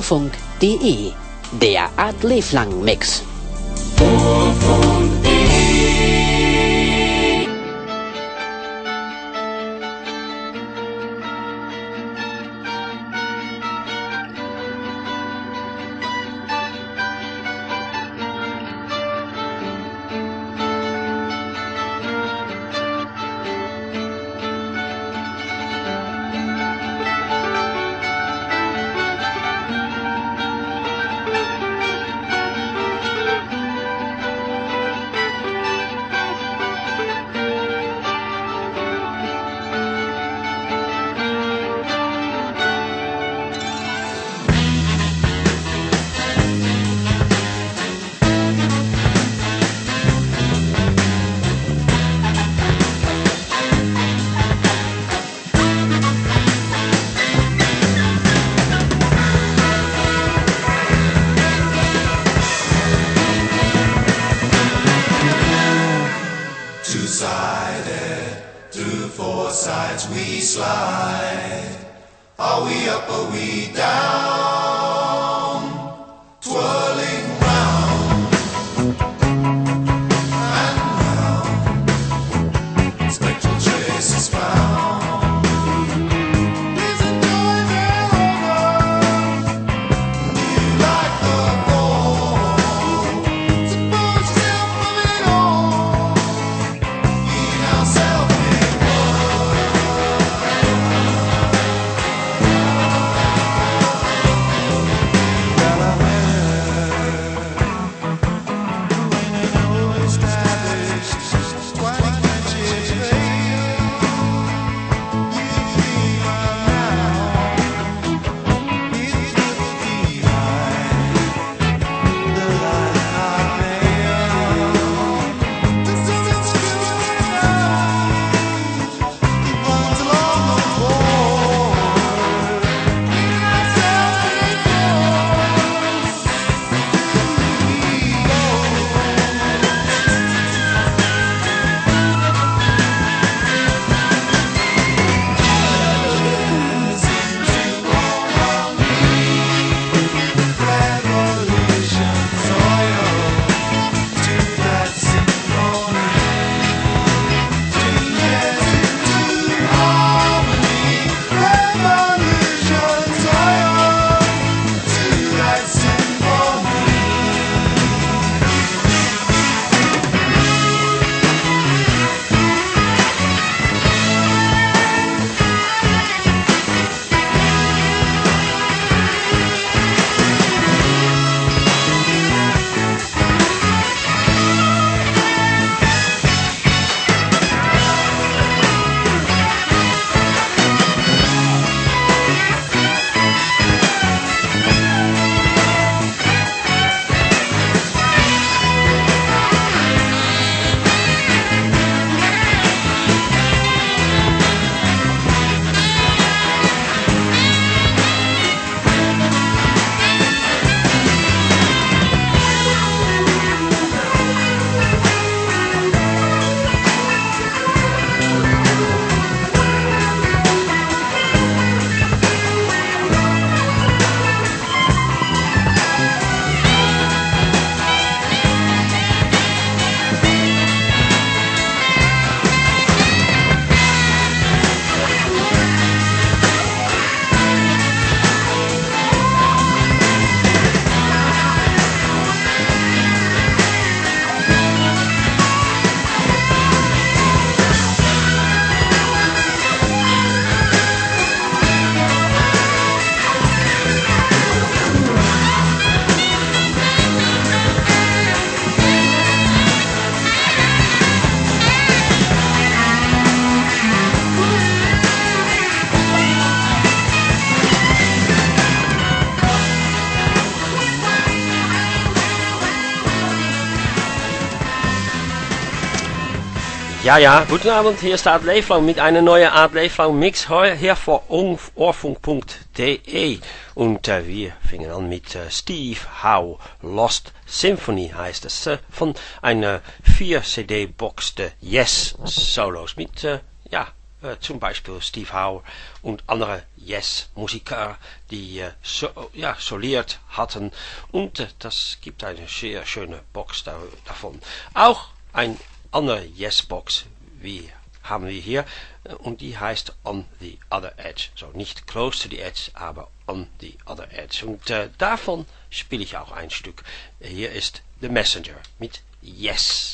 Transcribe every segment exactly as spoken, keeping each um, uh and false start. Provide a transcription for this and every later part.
Ohrfunk punkt de, der Art Leblang Mix. Ja, ja, guten Abend, hier ist Art Leblang mit einer neuen Art Leblang Mix hier für Ohrfunk punkt de und äh, wir fingen an mit äh, Steve Howe, Lost Symphony heißt es, äh, von einer vier C D-Box der Yes Solos mit, äh, ja, äh, zum Beispiel Steve Howe und andere Yes-Musiker, die äh, so, ja, soliert hatten. Und äh, das gibt eine sehr schöne Box da, davon. Auch ein andere Yes-Box, wie haben wir hier, und die heißt On the Other Edge. So nicht close to the edge, aber on the other edge. Und äh, davon spiele ich auch ein Stück. Hier ist The Messenger mit Yes.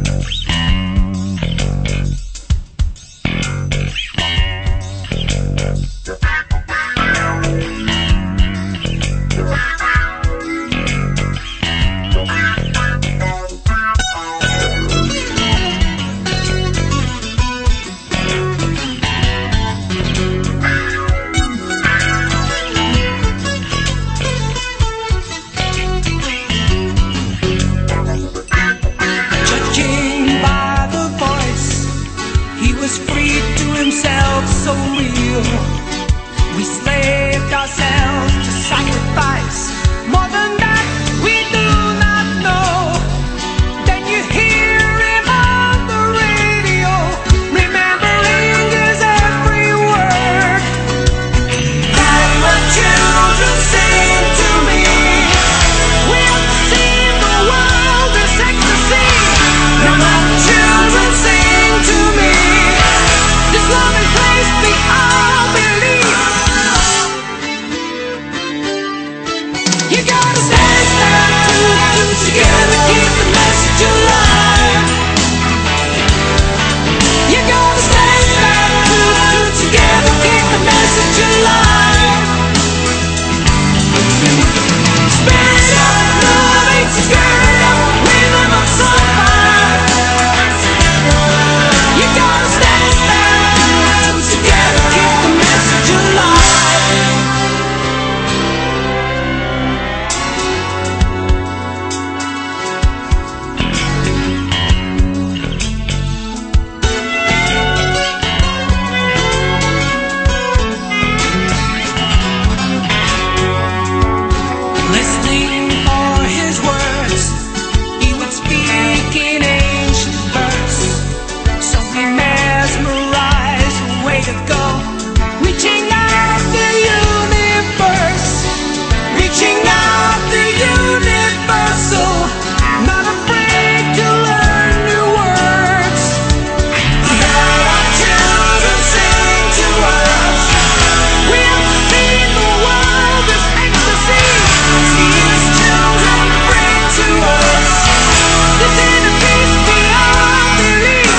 So real, we slaved ourselves to sacrifice. More than that, we do not know. Then you hear him on the radio, remembering his every word. And my children sing to me, we have seen the world is ecstasy. Now my children sing to me, this love is placed beyond belief. You gotta stand, stand together, keep the message alive. You gotta stand, stand together, keep the message alive. Spirit of love, spirit of rhythm of sunfire. You gotta stand, stand together, keep the message alive. Listening for his words, he would speak in ancient verse. So we mesmerized, way to go, reaching out the universe, reaching out the universal, not afraid to learn new words. Let our children sing to us. We have seen the world is ecstasy. These children bring to us this inner peace beyond belief.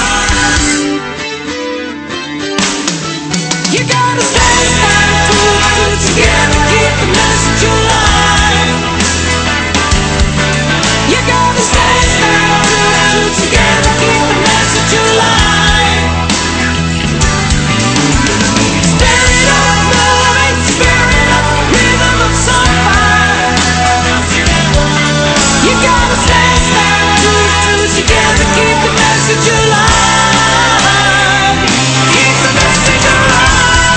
You gotta stand, stand together, keep the message alive. You gotta stand, stand together, keep the message alive. Spirit of love, spirit of rhythm of sunfire. You gotta stand, stand together, keep the message alive. Keep the message alive.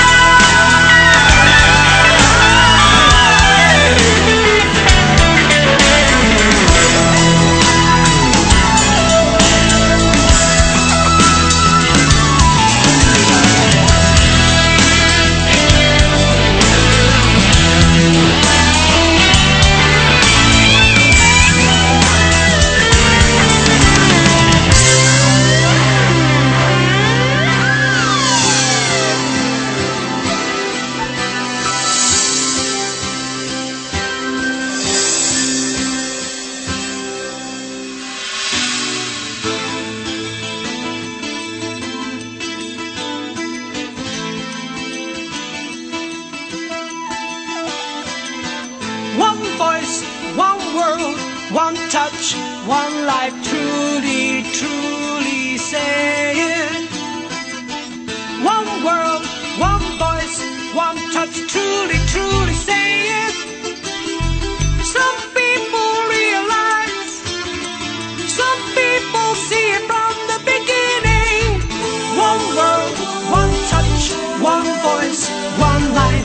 One voice, one world, one touch, one life, truly, truly say it. One world, one voice, one touch, truly, truly say it. Some people realize, some people see it from the beginning. One world, one touch, one voice, one life.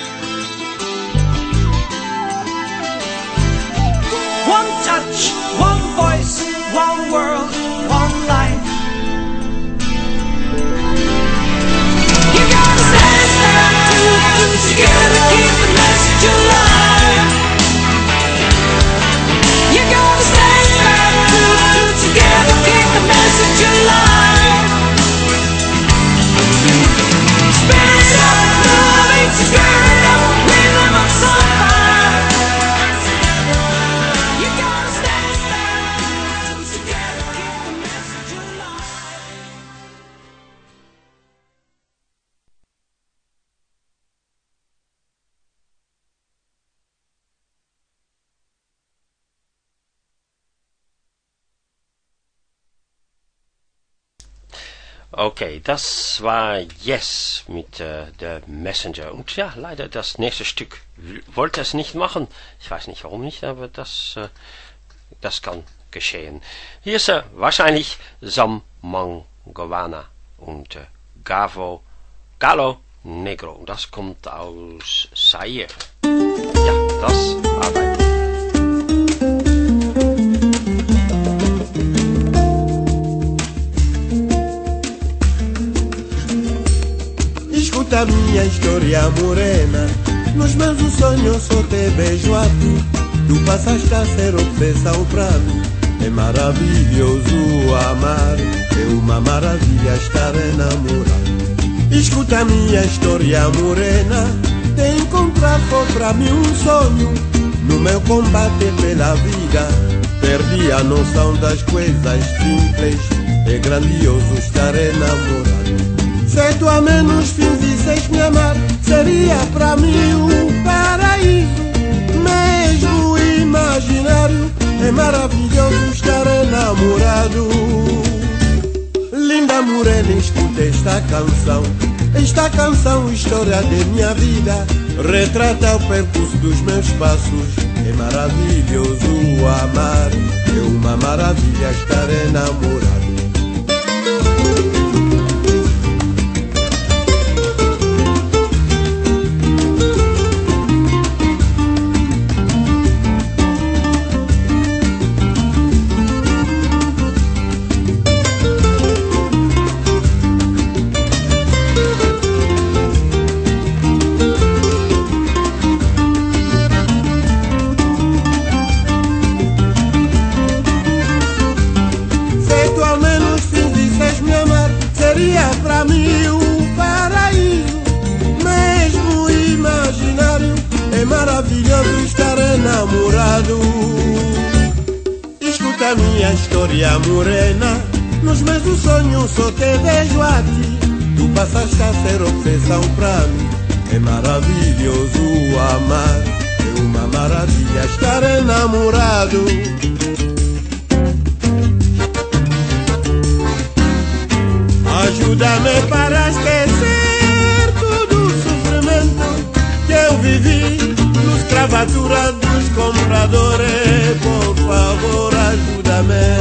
One touch, one voice, one world, one life. You gotta stand, stand Okay, das war Yes mit äh, der Messenger. Und ja, leider das nächste Stück wollte es nicht machen. Ich weiß nicht warum nicht, aber das, äh, das kann geschehen. Hier ist äh, wahrscheinlich Sam Mangwana und äh, Gavo, Galo Negro. Und das kommt aus Zaire. Ja, das arbeitet. Escuta minha história morena. Nos meus sonhos só te beijo a ti. Tu passaste a ser obsessão pra mim. É maravilhoso amar. É uma maravilha estar enamorado. Escuta minha história morena. Te encontrar foi pra mim um sonho. No meu combate pela vida perdi a noção das coisas simples. É grandioso estar enamorado. Se tu a menos fizesses me amar, seria pra mim um paraíso, mesmo imaginário. É maravilhoso estar enamorado. Linda morena, escuta esta canção. Esta canção, história de minha vida, retrata o percurso dos meus passos. É maravilhoso amar, é uma maravilha estar enamorado. Escuta minha história morena. Nos meus sonhos só te vejo a ti. Tu passaste a ser obsessão pra mim. É maravilhoso amar. É uma maravilha estar enamorado. Ajuda-me para esquecer todo o sofrimento que eu vivi. Escravatura dos compradores, por favor, ajuda-me.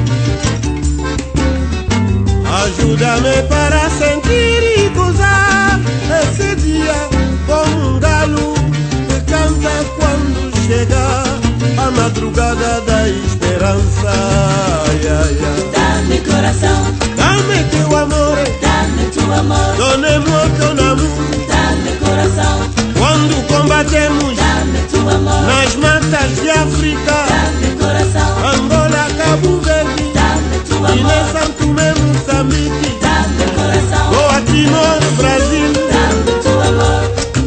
Ajuda-me para sentir e gozar esse dia como um galo que canta quando chega a madrugada da esperança. Ai, ai, ai. Dá-me coração, dá-me teu amor, dá-me teu amor, donne-moi ton amour. Dá-me coração, quando combatemos nas matas de África, Angola, Cabo Verde, Guiné, São Tomé, Moçambique, Goa, Timor, Brasil. Dá-me teu amor,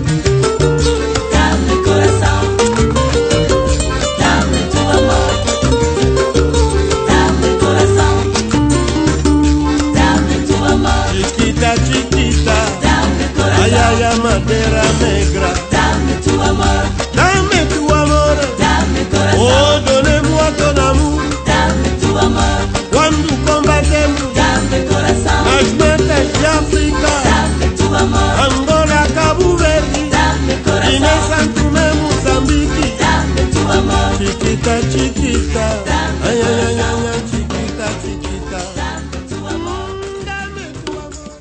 dá-me coração, dá-me teu amor, dá-me coração, dá-me teu amor. Chiquita, chiquita, dá-me coração. Ai, ai, a madeira negra. Dá-me teu amor, dá-me tu amor, dá-me coração. Oh, donne-moi ton amour. Dá-me teu amor, quando combatemos dá-me coração. nas matas de África, dá-me teu amor. Angola, Cabo Verde, dá-me coração. Guiné, São Tomé, Moçambique, dá-me teu amor. Chiquita, chiquita, dá-me ai, ai, ai, coração. ai, chiquita, chiquita, Dá-me teu amor. dá-me tu amor.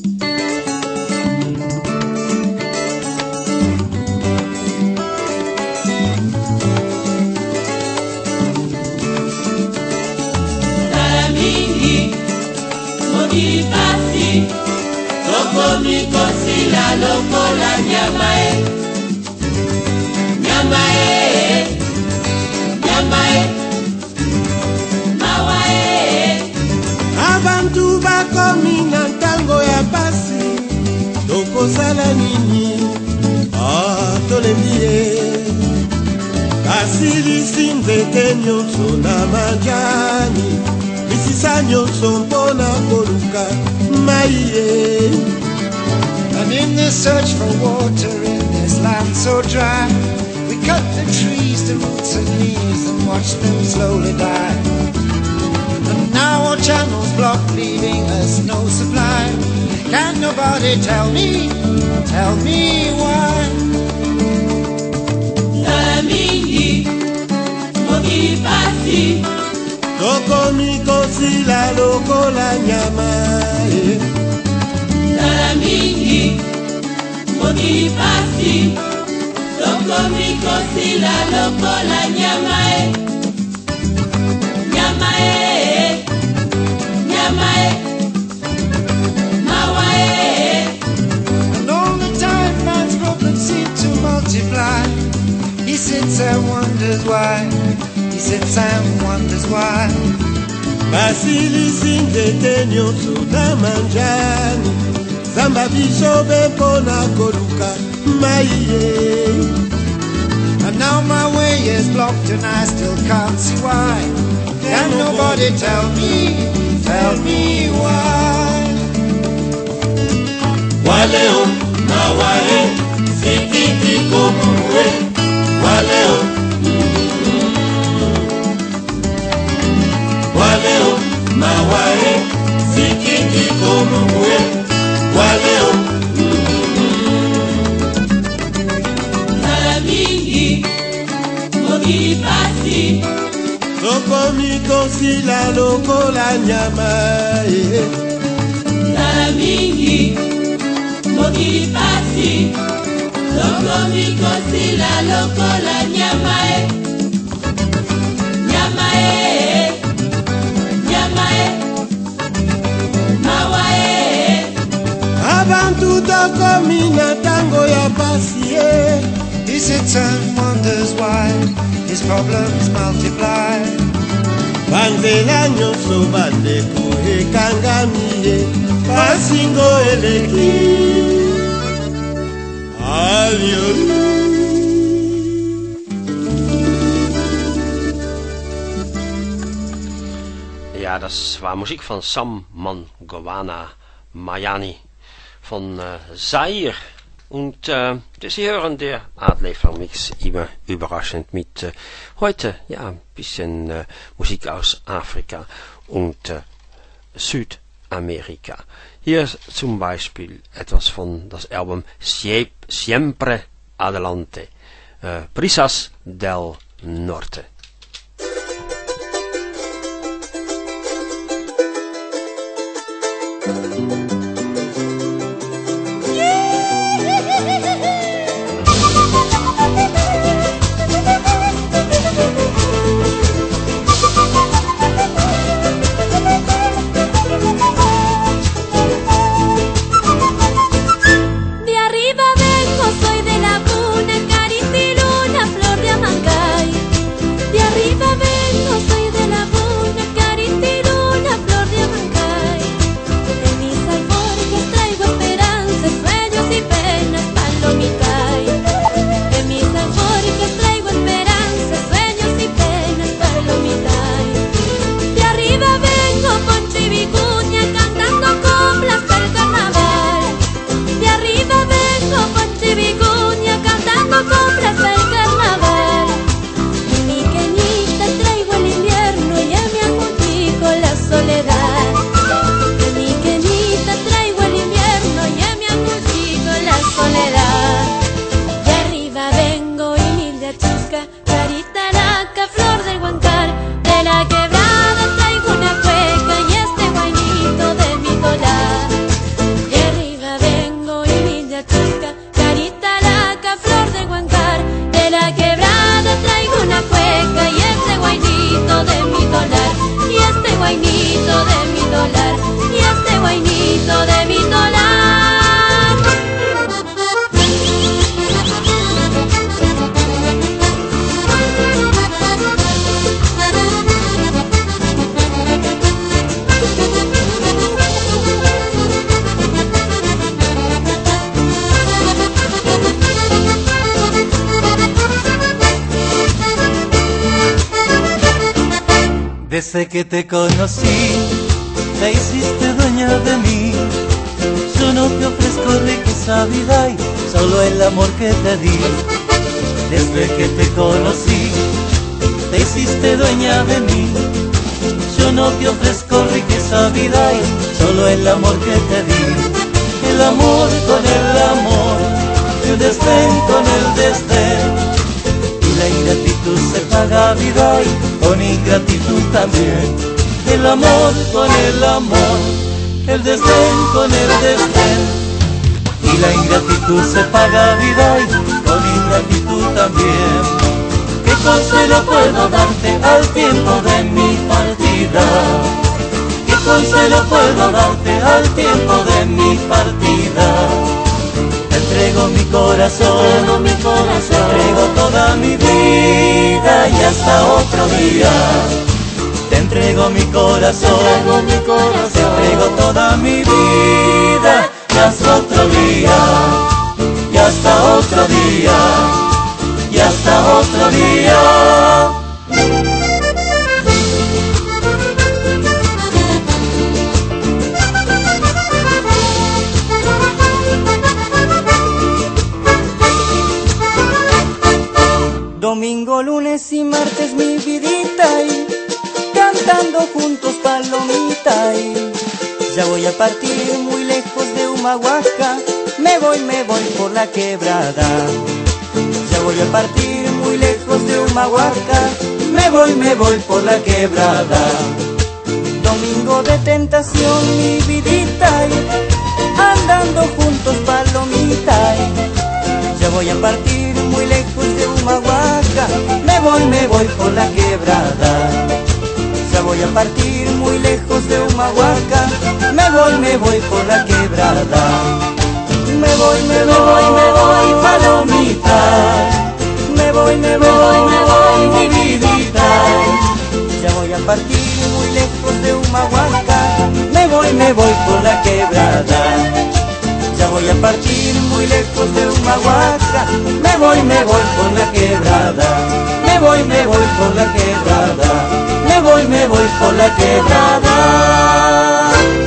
Pasi, toko mikosila lokola nyamae, nyamae, nyamae, mawae. Abantu bakomi na ntango ya pasi, tokosala nini? Ah, tolembi ye. Basilisi nzete nyonso na majani, misisa nyonso mpona koluka mai ye. And in the search for water in this land so dry, we cut the trees to roots and leaves and watch them slowly die. And now our channels blocked, leaving us no supply. nobody tell me, tell me why. Salamingi, mogi pasi. Loko mikosi la loko la nyama. eh. Salamingi, mogi pasi. Loko mikosi la loko la nyama e. Nyama e. Nyama e. Mawa e. And all the time man's problems seem to multiply. He sits and wonders why. He sits and wonders why. Basili singete nyonso na manjani. Zamba biso bepo na koluka maiye. And now my way is blocked and I still can't see why. Can nobody tell me, tell me why? Waleo, mawae, sikiti kumue. Waleo, waleo, mawae, sikiti kumue. Waleo, salamingi, mogi pasi. Loko mikosi la loko la nyama. eh. Salamingi, mogi pasi. Loko mikosi la loko la nyama e. Nyama e. Nyama e. Mawa e. Abantu tokomi na tango ya pasi eh. He sits and wonders why his problems multiply. Banzela nyonso bandeko ekangami ye. Pasingo eleki. Avioli. Ja, das war Musik von Sam Mangwana Mayani von äh, Zaire. Und äh, Sie hören der Adleflang-Mix immer überraschend mit äh, heute ja ein bisschen äh, Musik aus Afrika und äh, Südamerika. Hier zum Beispiel etwas von das Album Sie Siempre Adelante, äh, Brisas del Norte. De arriba vengo, soy de la Laguna, Caritiluna, flor de Amancay. De arriba vengo, soy de la Laguna, Caritiluna, flor de Amancay. De mis alforjas traigo esperanzas, sueños y penas, palomitay. De mis alforjas traigo esperanzas, sueños y penas, palomitay. De arriba vengo con chivicuña, cantando coplas del carnaval. De arriba vengo con chivicuña, cantando coplas del carnaval. De mi queñita traigo el invierno y a mi ajustico la soledad. De mi queñita traigo el invierno y a mi ajustico la soledad. De arriba vengo y Milda Chusca, carita laca, flor del Huancar. De la quebrada traigo una cueca y este guainito de mi dólar. De arriba vengo y Milda Chusca, carita laca, flor del Huancar. De la quebrada traigo una cueca y este guainito de mi dólar. Y este guainito de mi dólar. Y este guainito de mi dólar. Desde que te conocí, te hiciste dueña de mí. Yo no te ofrezco riqueza, vida y solo el amor que te di. Desde que te conocí, te hiciste dueña de mí. Yo no te ofrezco riqueza, vida y solo el amor que te di. el amor con el amor, el desdén con el desdén. Y la ingratitud se paga vida y con ingratitud también. El amor con el amor, el desdén con el desdén. Y la ingratitud se paga vida y con ingratitud también. ¿Qué consuelo puedo darte al tiempo de mi partida? ¿Qué consuelo puedo darte al tiempo de mi partida? Te entrego mi corazón, mi corazón, te entrego toda mi vida y hasta otro día. Te entrego mi corazón, te entrego, mi corazón. Te entrego toda mi vida y hasta otro día, y hasta otro día, y hasta otro día. Domingo, lunes y martes mi vidita y cantando juntos palomita y ya voy a partir muy lejos de Humahuaca, me voy, me voy por la quebrada. Ya voy a partir muy lejos de Humahuaca, me voy, me voy por la quebrada. Domingo de tentación mi vidita y andando juntos palomita y ya voy a partir muy lejos de Humahuaca, me voy, me voy por la quebrada. Ya voy a partir muy lejos de Humahuaca, me voy, me voy por la quebrada. Me voy, me voy, me voy, palomita. Me voy, me voy, me voy, mi vidita. Ya voy a partir muy lejos de Humahuaca, me voy, me voy por la quebrada. Ya voy a partir muy lejos de Humahuaca, me voy, me voy por la quebrada. Me voy, me voy por la quebrada. Me voy, me voy por la quebrada.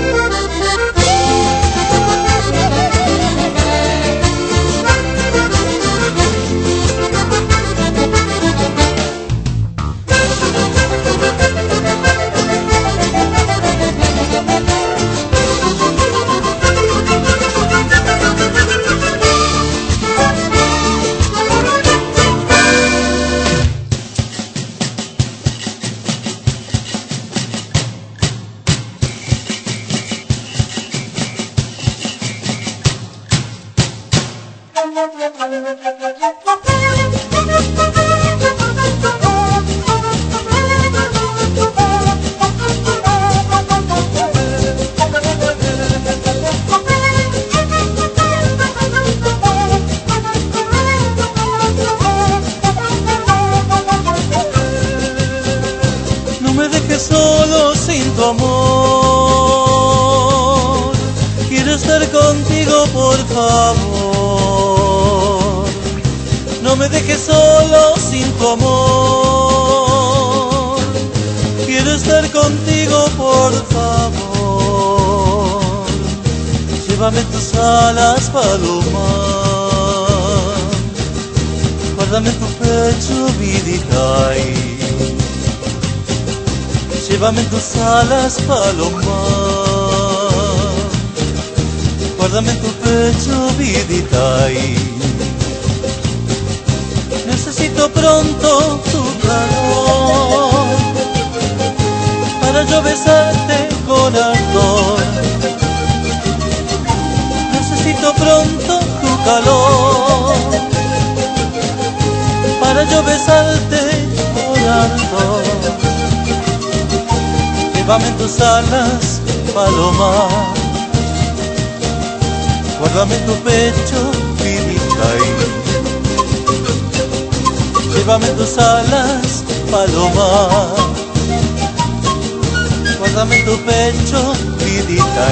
No me dejes solo sin tu amor, quiero estar contigo por favor. No me dejes solo sin tu amor, quiero estar contigo por favor. Llévame en tus alas, paloma, guárdame en tu pecho, vidita. Llévame en tus alas, paloma, guárdame en tu pecho, vidita. Necesito pronto tu calor para yo besarte con ardor. Necesito pronto tu calor para yo besarte con ardor. Llévame en tus alas, paloma, guárdame en tu pecho, vidita. Llévame en tus alas, paloma, guárdame en tu pecho, vidita.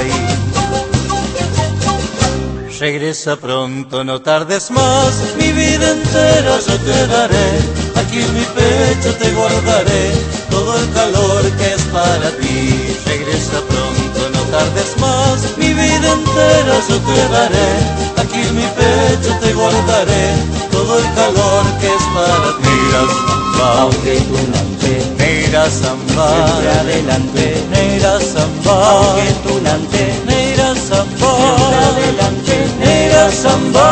Regresa pronto, no tardes más, mi vida entera yo te daré. Aquí en mi pecho te guardaré todo el calor que es para ti. Regresa pronto, no tardes más, mi vida entera yo te daré. Aquí en mi pecho te guardaré todo el calor que es para ti. Neira samba, Aunque tú no te neira samba, siempre adelante. neira samba, Aunque tú no te neira samba, siempre adelante, negra samba.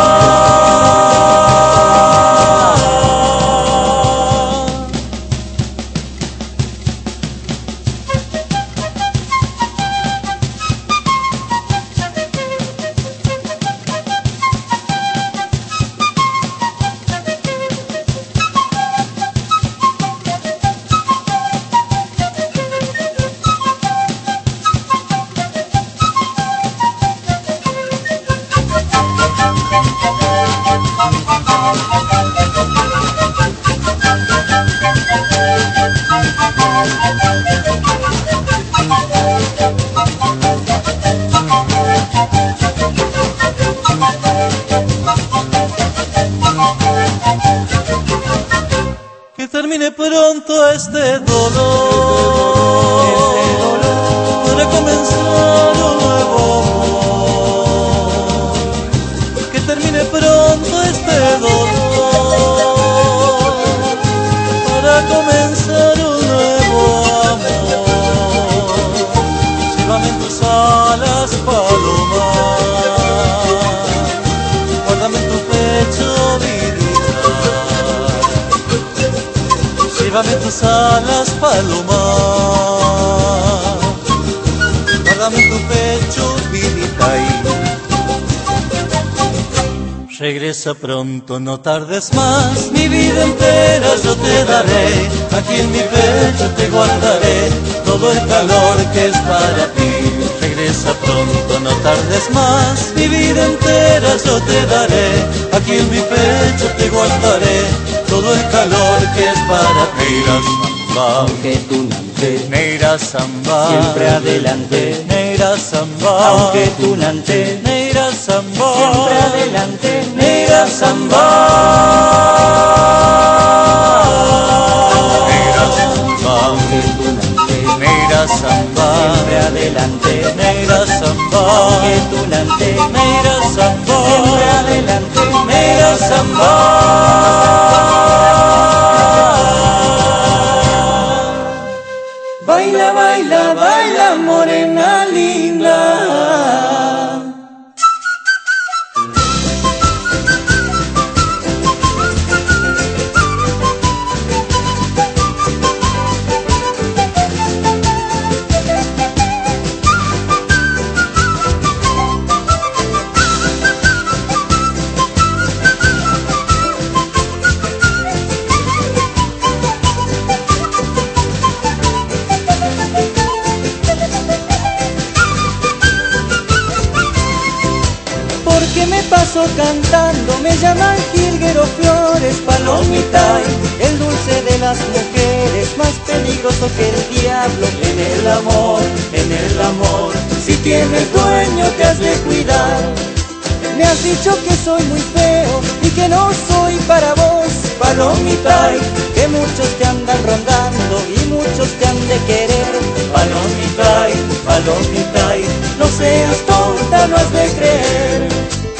Que termine pronto este dolor, este dolor, para comenzar un nuevo amor. Que termine pronto este dolor, para comenzar un nuevo amor. Llévame en tus alas, paloma, guárdame en tu pecho, vidita. Llévame en tus alas, paloma, guárdame en tu pecho, vidita. Regresa pronto, no tardes más, mi vida entera yo te daré. Aquí en mi pecho te guardaré todo el calor que es para ti. Regresa pronto, no tardes más, mi vida entera yo te daré. Aquí en mi pecho te guardaré todo el calor que es para ti. Negra samba, aunque tunante, negra samba, siempre adelante, negra samba, aunque tunante, negra samba, siempre adelante, negra samba, negra samba, aunque tunante, negra samba, siempre adelante, negra samba, aunque tunante, negra samba, siempre adelante, negra samba. Baila, baila, baila, morena linda. Que me paso cantando, me llaman jilguero, flores, palomita, el dulce de las mujeres, más peligroso que el diablo. En el amor, en el amor, si tienes dueño te has de cuidar. Me has dicho que soy muy feo y que no soy para vos, palomita, que muchos te andan rondando y muchos te han de querer. Palomita, palomita, no seas tonta, no has de creer.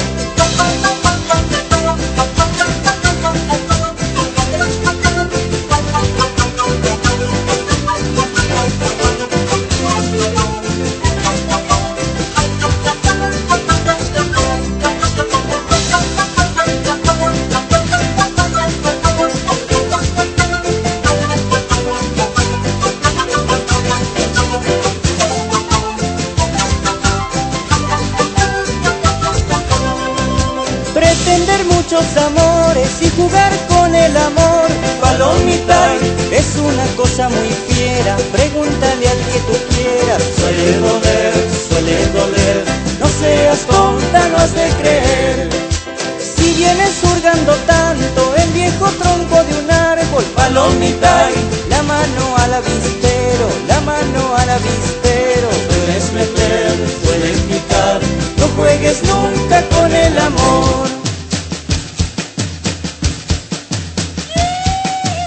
Pretender muchos amores y jugar con el amor, palomita, es una cosa muy fiera. Pregúntale al que tú quieras. Suele doler, suele doler. No seas tonta, no has de creer. Si vienes hurgando tanto el viejo tronco de un árbol, palomita, la mano al avispero, la mano al avispero. Sueles meter, sueles picar, no juegues nunca con el amor.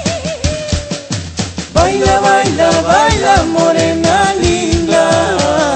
Baila, baila, baila, morena linda.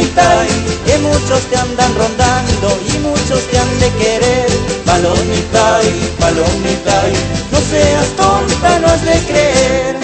palomita, que muchos te andan rondando y muchos te han de querer. Palomita, palomita, no seas tonta, no has de creer.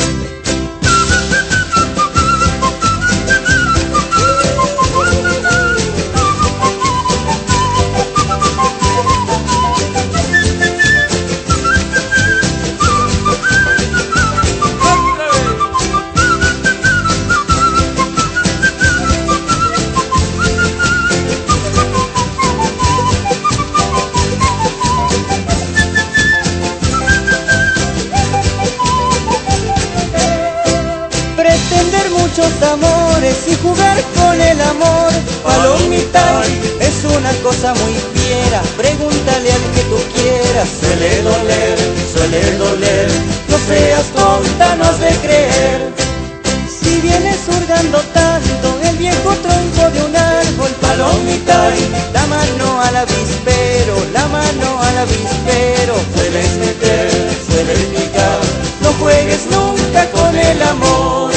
Muchos amores y jugar con el amor, palomita, es una cosa muy fiera. Pregúntale al que tú quieras, suele doler, suele doler. No seas tonta, no has de creer. Si vienes hurgando tanto el viejo tronco de un árbol, palomita, la mano al avispero, la mano al avispero. Sueles meter, sueles picar, no juegues nunca con el amor.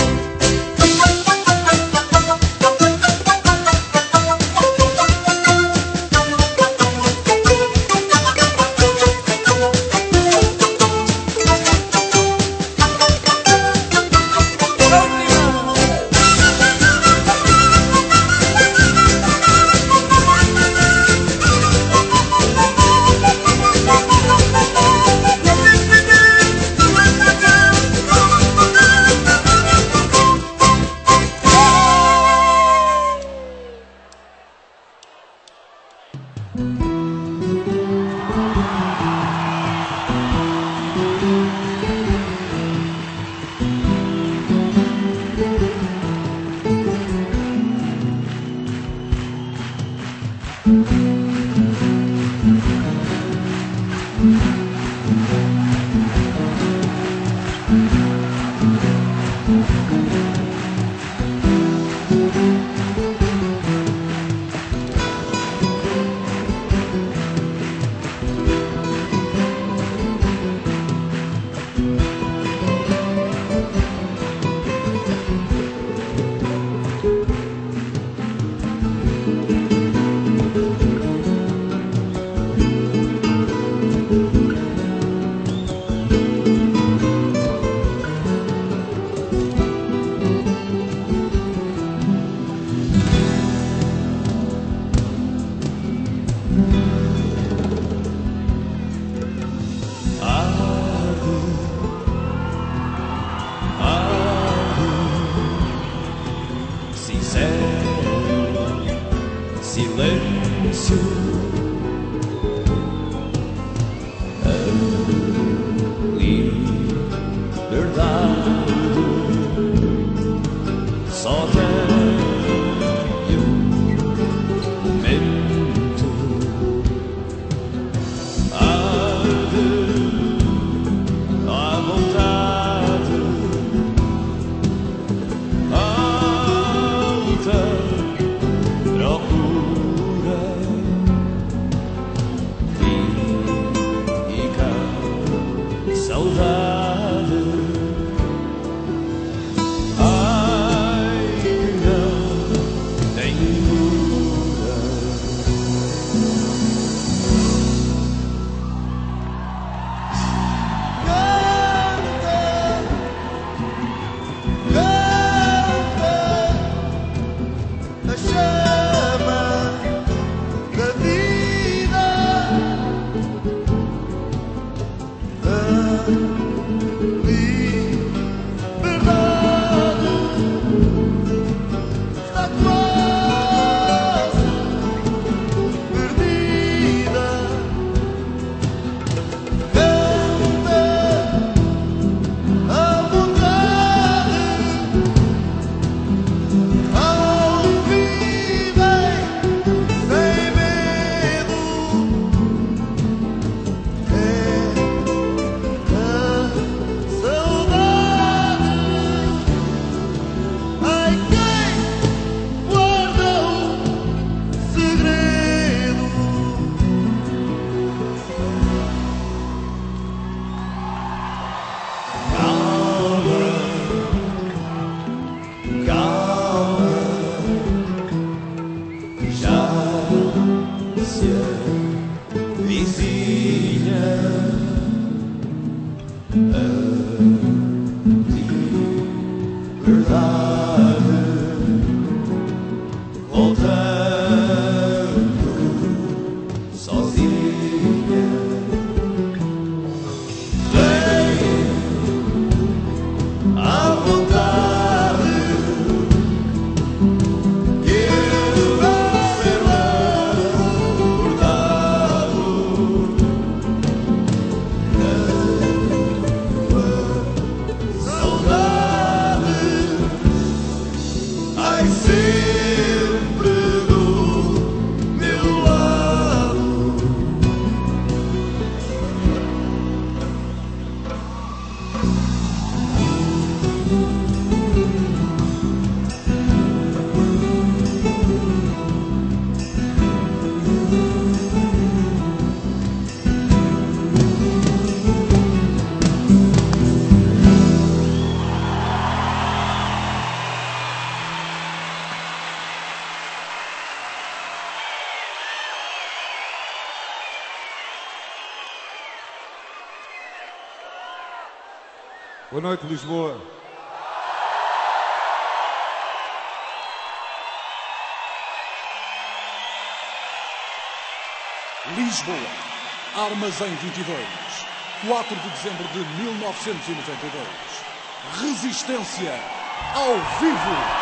Boa noite, Lisboa. Lisboa, Armazém vinte e dois, quatro de dezembro de mil novecentos e noventa e dois. Resistência, ao vivo.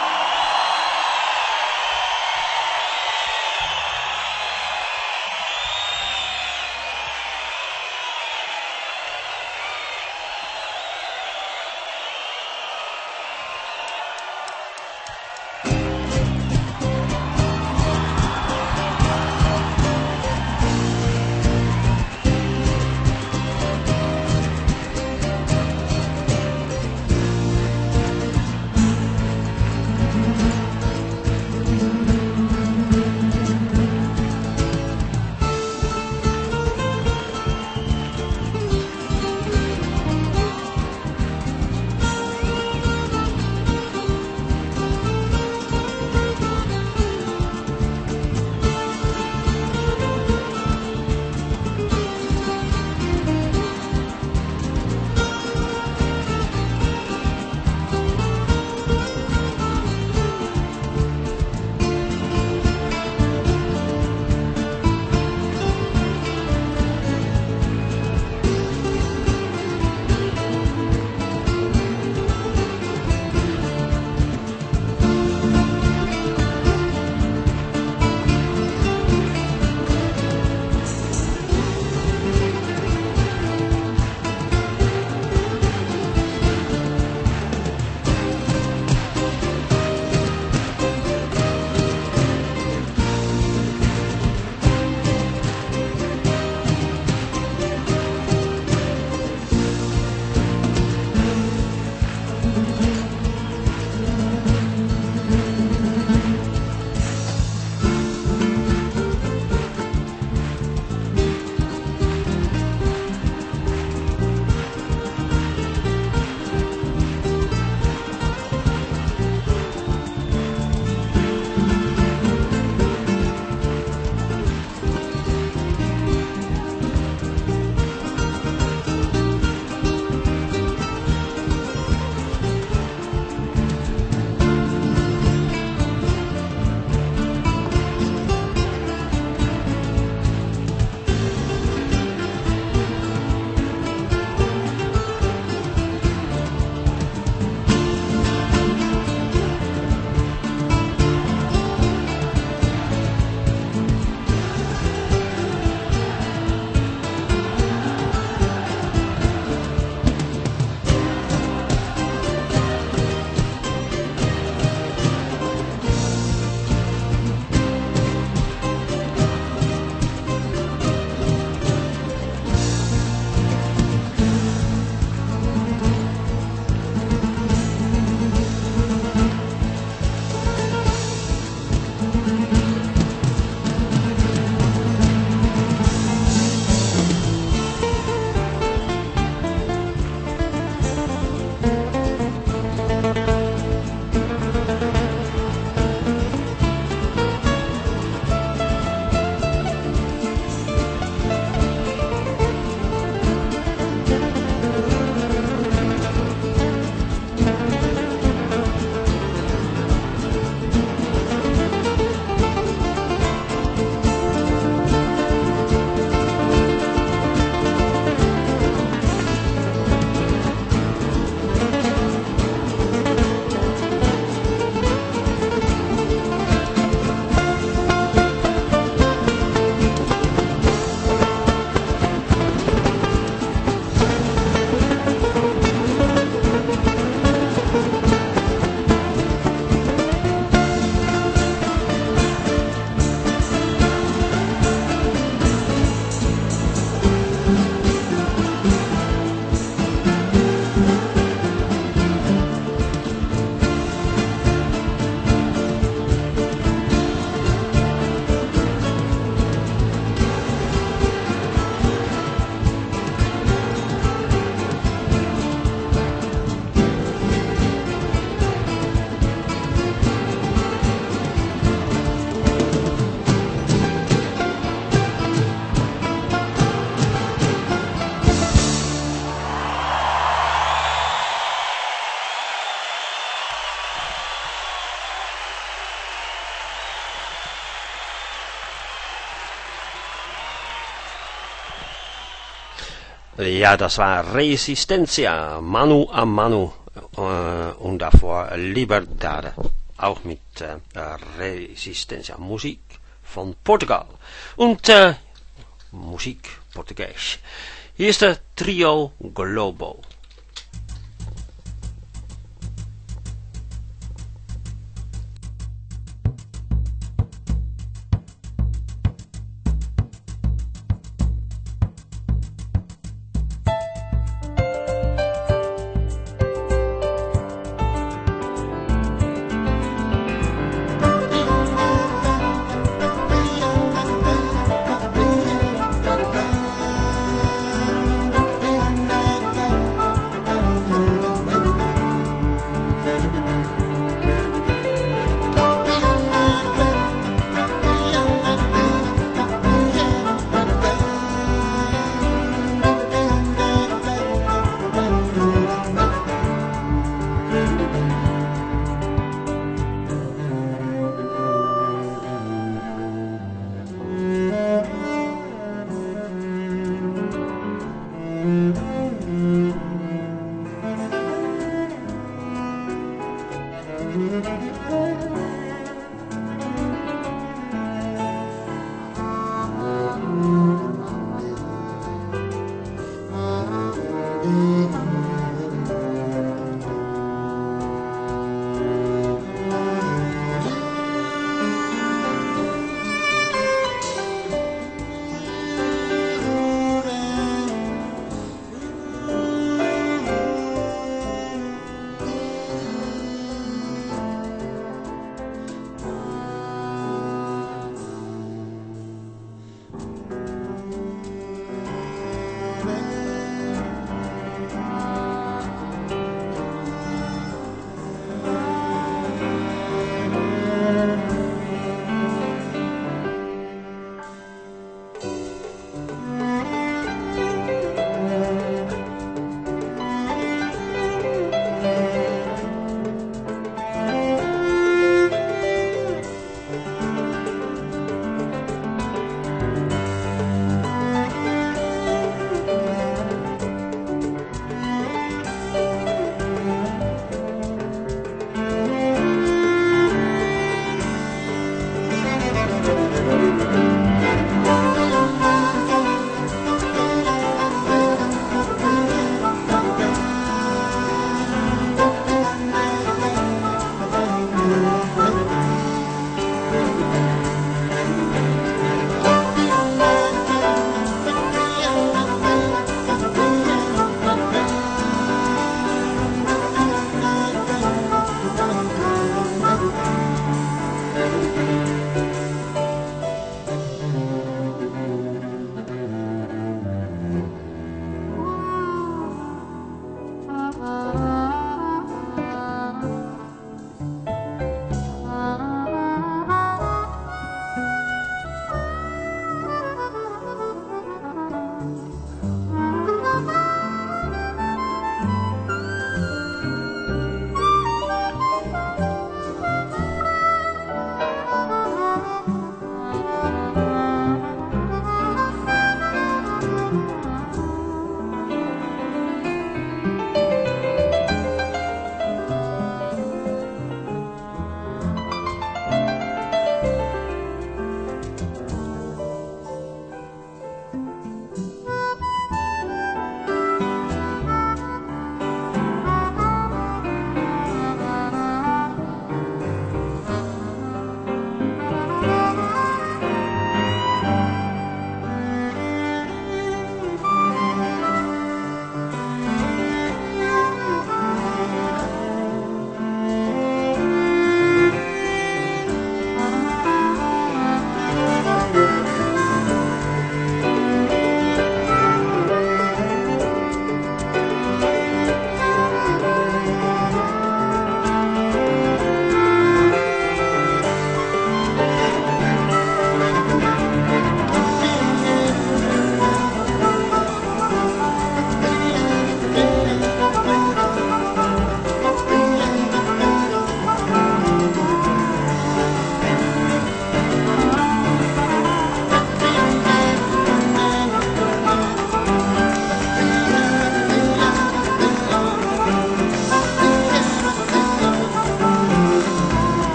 Ja, das war Resistencia, Manu a Manu äh, und davor Liberdade, auch mit äh, Resistencia, Musik von Portugal und äh, Musik Portugiesisch. Hier ist der Trio Globo.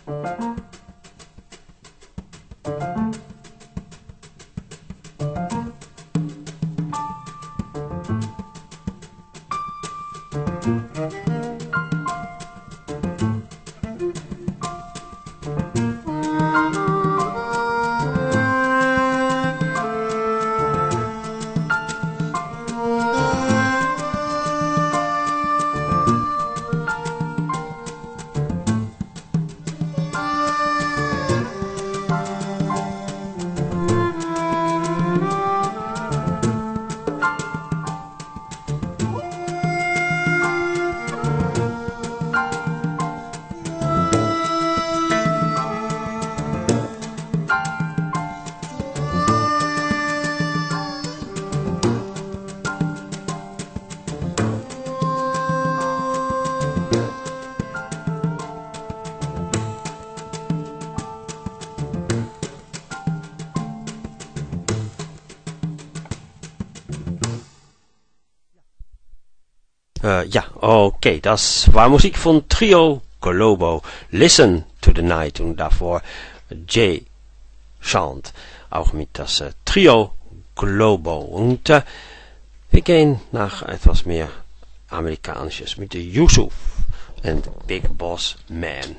Uh, ja, oké, okay, das war Musik von Trio Globo. Listen to the Night. Und davor Jay Chant. Auch mit das uh, Trio Globo. Und uh, wir gehen nach etwas mehr Amerikanisches mit der Yusuf and Big Boss Man.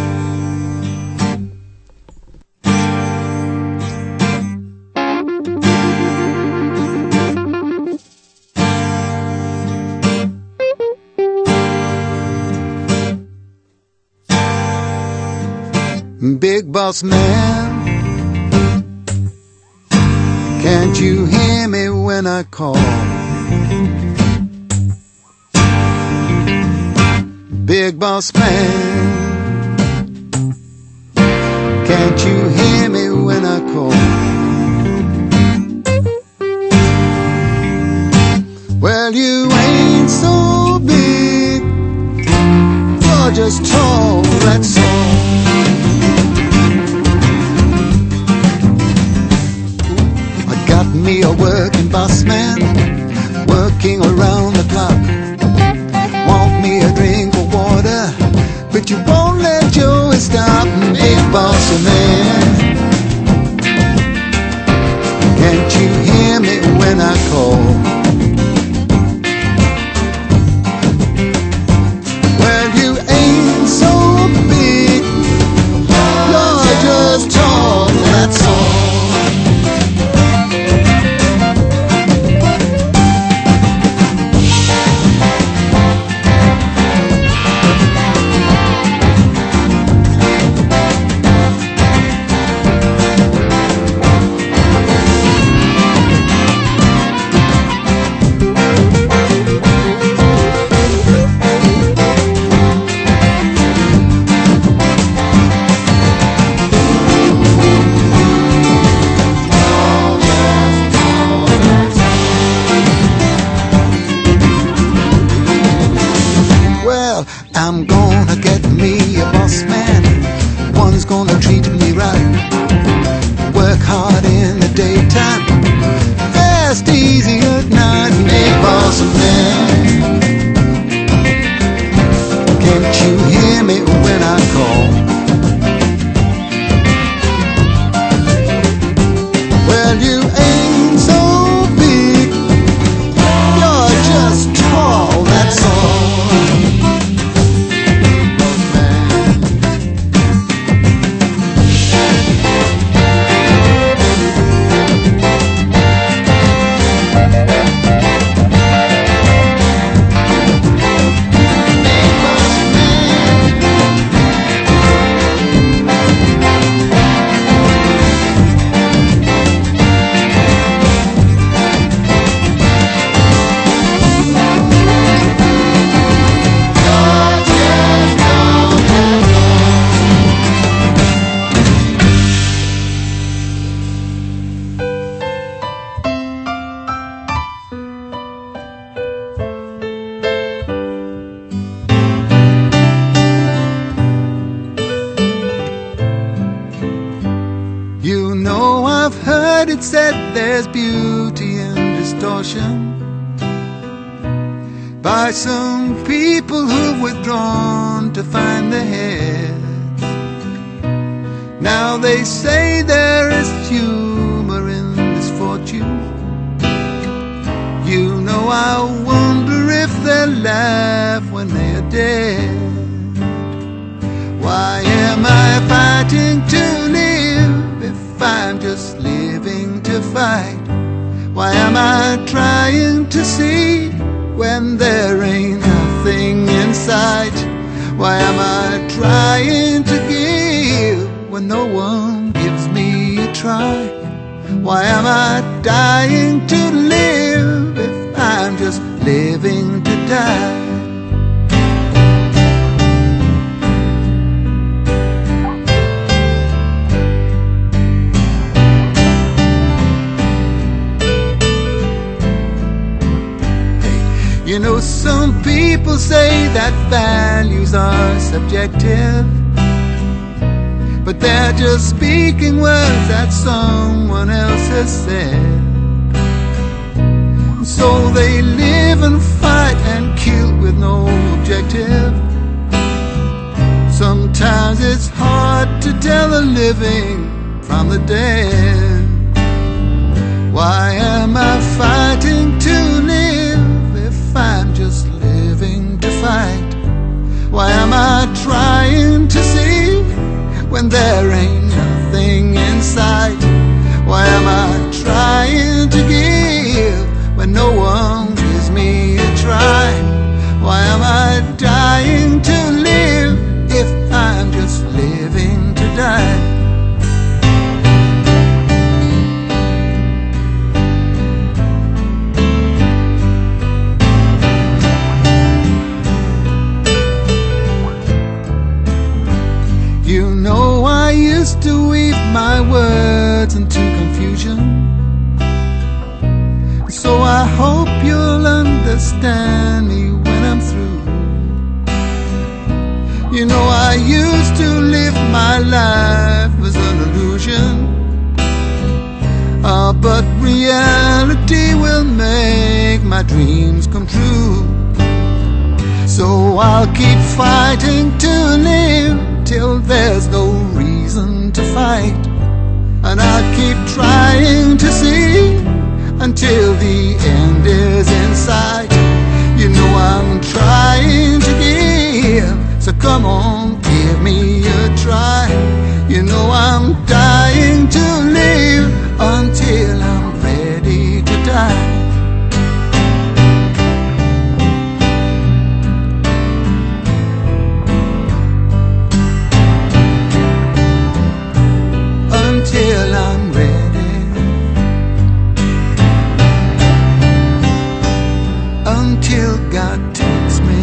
Big boss man, can't you hear me when I call? Big boss man, can't you hear me when I call? Well, you ain't so big, you're just tall, that's all. Got me a working boss man, working around the clock. Want me a drink of water, but you won't let Joey stop. Big boss man, can't you hear me when I call? Well, you ain't so big, you're just tall, that's all. I'm gonna get me a boss man, one's gonna treat me right. Work hard in the daytime, fast easy at night. Big boss man, can't you hear me when I call? Well, you ain't so big, you're just tall, that's all. Said there's beauty in distortion by some people who've withdrawn to find their heads. Now they say there is humor in misfortune. You know, I wonder if they laugh when they are dead. Why am I fighting to live if I'm just living to fight? Why am I trying to see when there ain't nothing in sight? Why am I trying to give when no one gives me a try? Why am I dying to live if I'm just living to die? You know, some people say that values are subjective, but they're just speaking words that someone else has said. So they live and fight and kill with no objective. Sometimes it's hard to tell the living from the dead. Why am I fighting to live if I'm just living to fight? Why am I trying to see when there ain't nothing in sight? Why am I trying to give when no one gives me a try? Why am I dying to live if I'm just living to die? You know, I used to weave my words into confusion, so I hope you'll understand me when I'm through. You know, I used to live my life as an illusion, uh, but reality will make my dreams come true. So I'll keep fighting to live till there's no reason to fight, and I'll keep trying to see until the end is in sight. You know I'm trying to give, so come on, give me a try. You know I'm dying to live until I'm ready to die. Until I'm ready, until God takes me.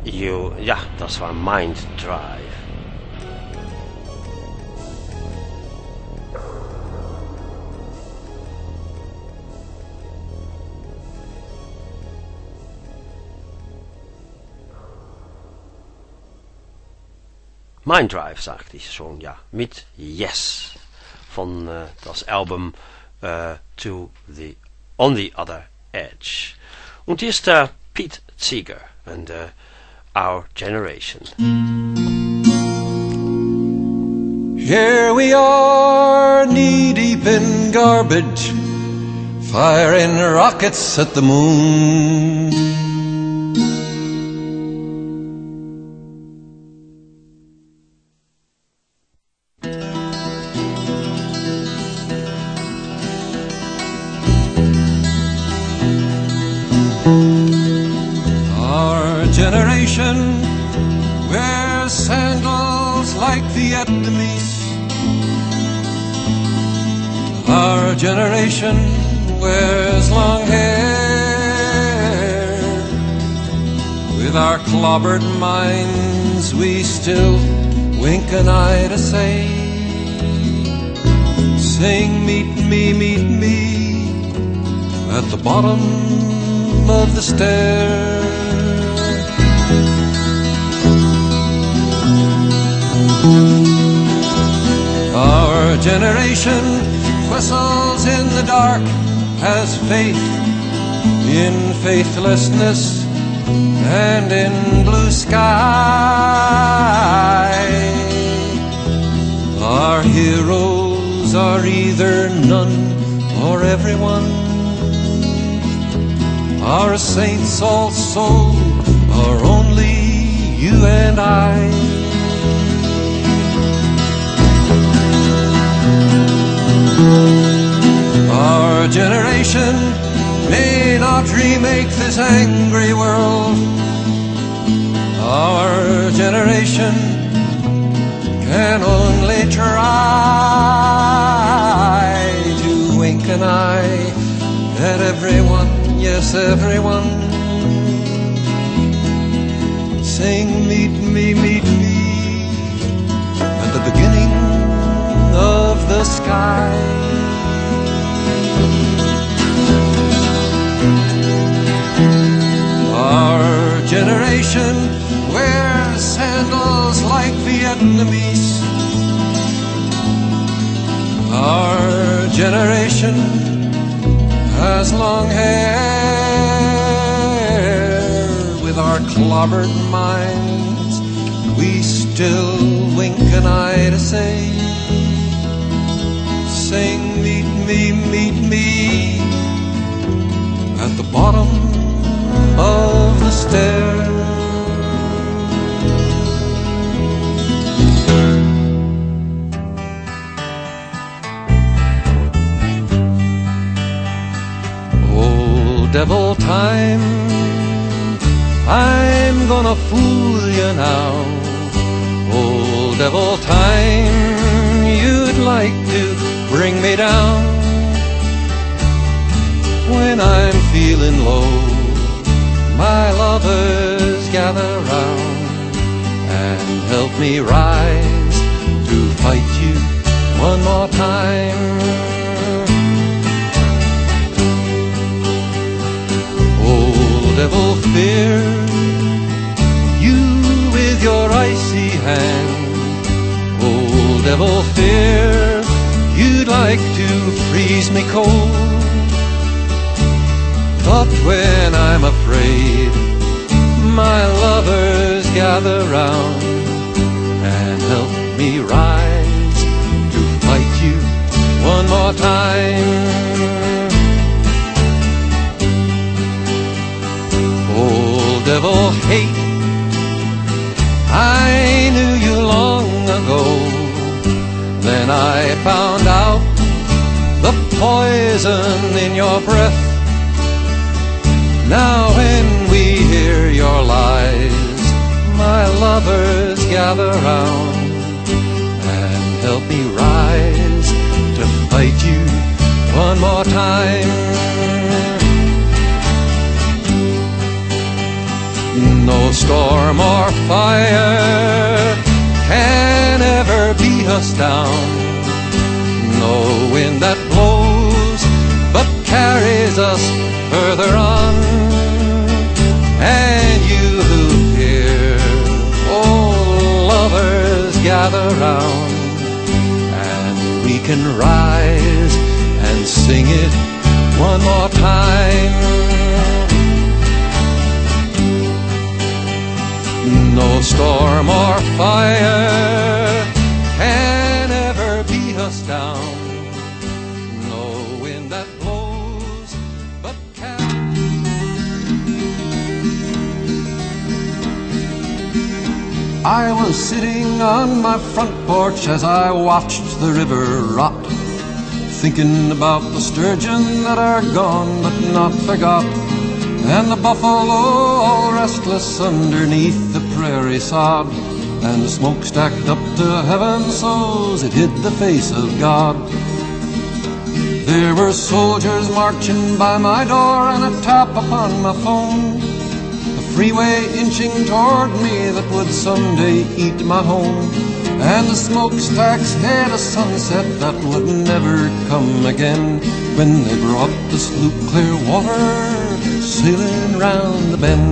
You, ja, das war Mind Drive. Mind Drive, sagte ich schon, ja, mit Yes von äh, das Album äh, To the On the Other Edge. Und hier ist äh, Pete Seeger und äh, Our Generation. Here we are, knee deep in garbage, firing rockets at the moon. Our generation wears sandals like Vietnamese. Our generation wears long hair. With our clobbered minds we still wink an eye to say, sing meet me, meet me at the bottom of the stair. Our generation whistles in the dark, has faith in faithlessness and in blue sky. Our heroes are either none or everyone. Our saints also are only you and I. Our generation may not remake this angry world. Our generation can only try to wink an eye at everyone, yes everyone. Sing meet me, meet me at the beginning of the sky. Our generation wears sandals like Vietnamese. Our generation has long hair. With our clobbered minds we still wink an eye to say, sing meet me, meet me at the bottom of the stair. Old devil time, I'm gonna fool you now. Old devil time, you'd like to bring me down. When I'm feeling low, my lovers gather round and help me rise to fight you one more time. Old devil fear, you with your icy hand. Old devil fear, you'd like to freeze me cold. But when I'm afraid, my lovers gather round and help me rise to fight you one more time. Old devil hate, I knew you long ago. Then I found out the poison in your breath. Now when we hear your lies, my lovers gather round and help me rise to fight you one more time. No storm or fire can ever beat us down. No wind that blows but carries us further on. And you who hear, oh lovers, gather round, and we can rise and sing it one more time. No storm or fire can ever beat us down. No wind that blows but can. I was sitting on my front porch as I watched the river rot, thinking about the sturgeon that are gone but not forgot, and the buffalo all restless underneath the prairie sod, and the smoke stacked up to heaven so's it hid the face of God. There were soldiers marching by my door and a tap upon my phone, the freeway inching toward me that would someday eat my home, and the smokestacks had a sunset that would never come again, when they brought the sloop Clearwater sailing round the bend.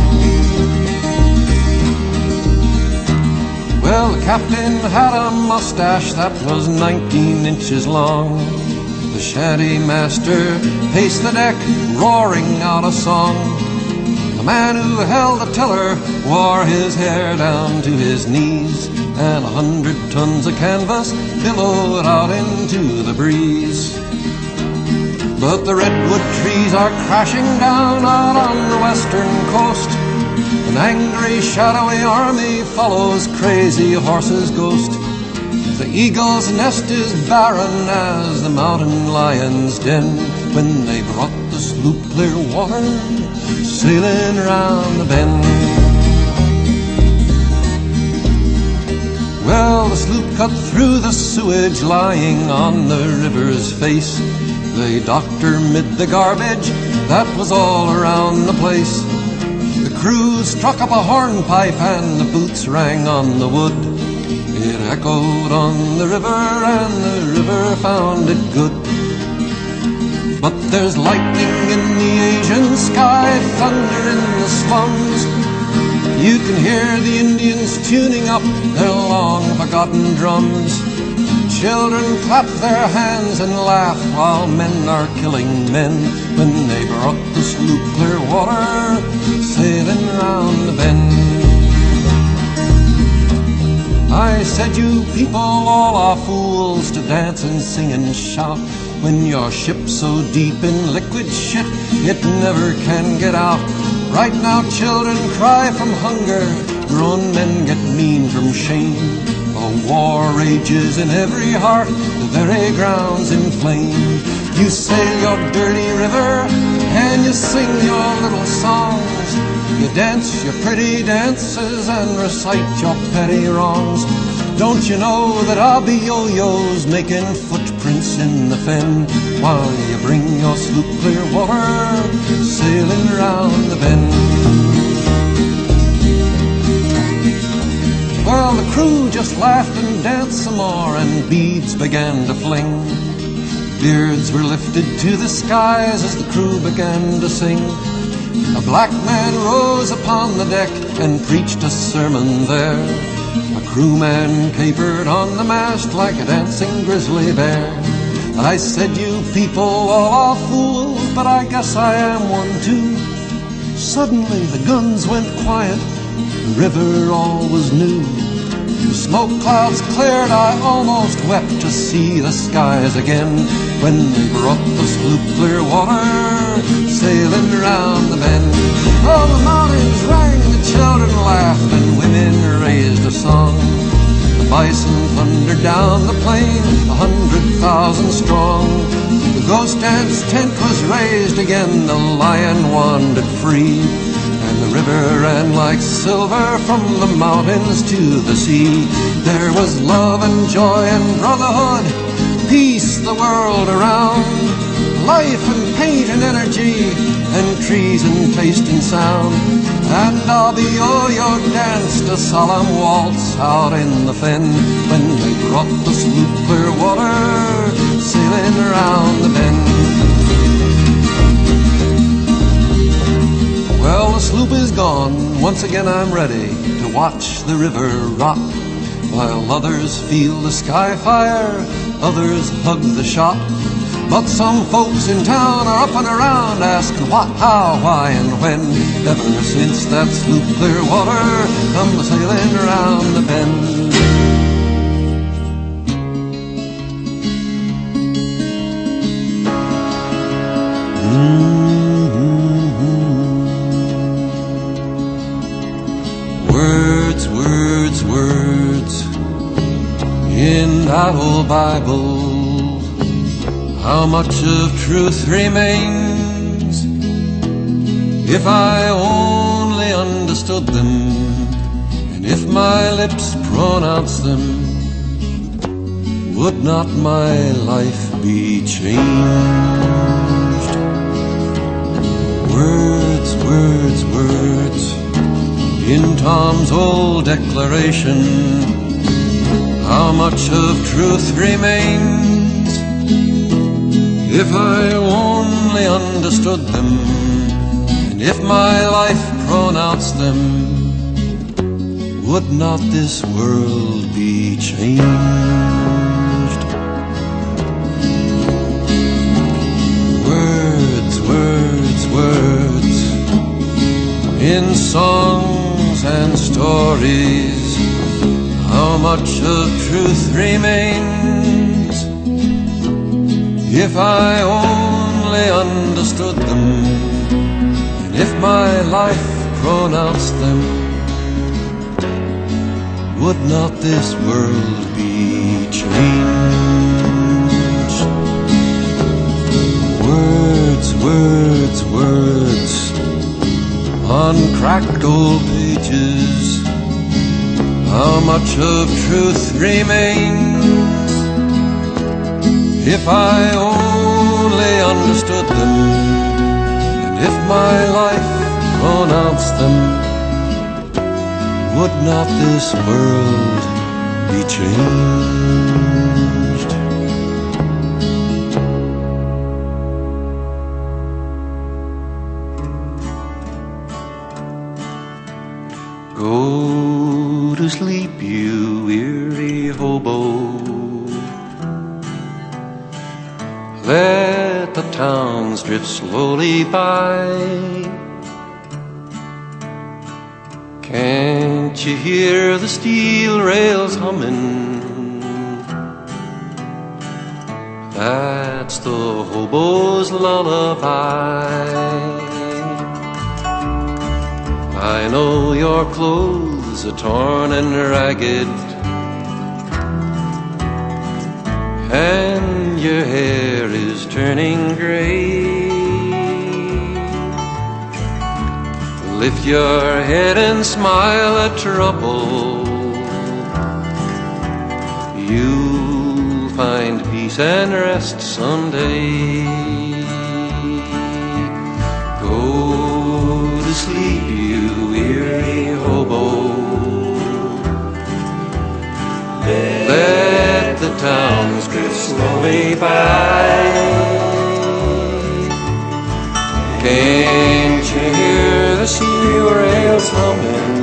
Well, the captain had a mustache that was nineteen inches long. The shanty master paced the deck, roaring out a song. The man who held the tiller wore his hair down to his knees, and a hundred tons of canvas billowed out into the breeze. But the redwood trees are crashing down out on the western coast. An angry, shadowy army follows Crazy Horse's ghost. The eagle's nest is barren as the mountain lion's den, when they brought the sloop Clearwater sailing round the bend. Well, the sloop cut through the sewage lying on the river's face. They docked her mid the garbage that was all around the place. The crew struck up a hornpipe and the boots rang on the wood. It echoed on the river and the river found it good. But there's lightning in the Asian sky, thunder in the slums. You can hear the Indians tuning up their long-forgotten drums. Children clap their hands and laugh while men are killing men, when they brought the sloop Clearwater sailing round the bend. I said, you people all are fools to dance and sing and shout, when your ship's so deep in liquid shit it never can get out. Right now children cry from hunger, grown men get mean from shame. A war rages in every heart, the very ground's in flame. You sail your dirty river and you sing your little songs. You dance your pretty dances and recite your petty wrongs. Don't you know that I'll be yo-yos making footprints in the fen, while you bring your sloop Clearwater sailing round the bend? Well, the crew just laughed and danced some more, and beads began to fling. Beards were lifted to the skies as the crew began to sing. A black man rose upon the deck and preached a sermon there. A crewman capered on the mast like a dancing grizzly bear. And I said, you people all are fools, but I guess I am one too. Suddenly the guns went quiet, the river all was new. The smoke clouds cleared, I almost wept to see the skies again, when they brought the sloop Clearwater sailing round the bend. Oh, the mountains rang, the children laughed, and women raised a song. The bison thundered down the plain, a hundred thousand strong. The ghost dance tent was raised again, the lion wandered free, and the river ran like silver from the mountains to the sea. There was love and joy and brotherhood, peace the world around, life and paint and energy, and trees and tasting sound. And Darby Yo-Yo danced a solemn waltz out in the fen when they brought the sloop Clearwater sailing around the bend. Well, the sloop is gone. Once again I'm ready to watch the river rock, while others feel the sky fire, others hug the shot. But some folks in town are up and around, asking what, how, why, and when. Ever since that sloop Clearwater come sailing around the bend. Words, words, words in that old Bible. How much of truth remains if I only understood them, and if my lips pronounce them, would not my life be changed? Words, words, words in Tom's old declaration. How much of truth remains if I only understood them, and if my life pronounced them, would not this world be changed? Words, words, words in songs and stories. How much of truth remains if I only understood them, and if my life pronounced them, would not this world be changed? Words, words, words on cracked old pages. How much of truth remains if I only understood them, and if my life pronounced them, would not this world be changed? Go to sleep, you weary hobo. Let the towns drift slowly by. Can't you hear the steel rails humming? That's the hobo's lullaby. I know your clothes are torn and ragged, and your hair is turning gray. Lift your head and smile at trouble. You'll find peace and rest someday. Go to sleep, you weary hobo. Let the towns drift slowly by. Can't you hear the steel rails humming?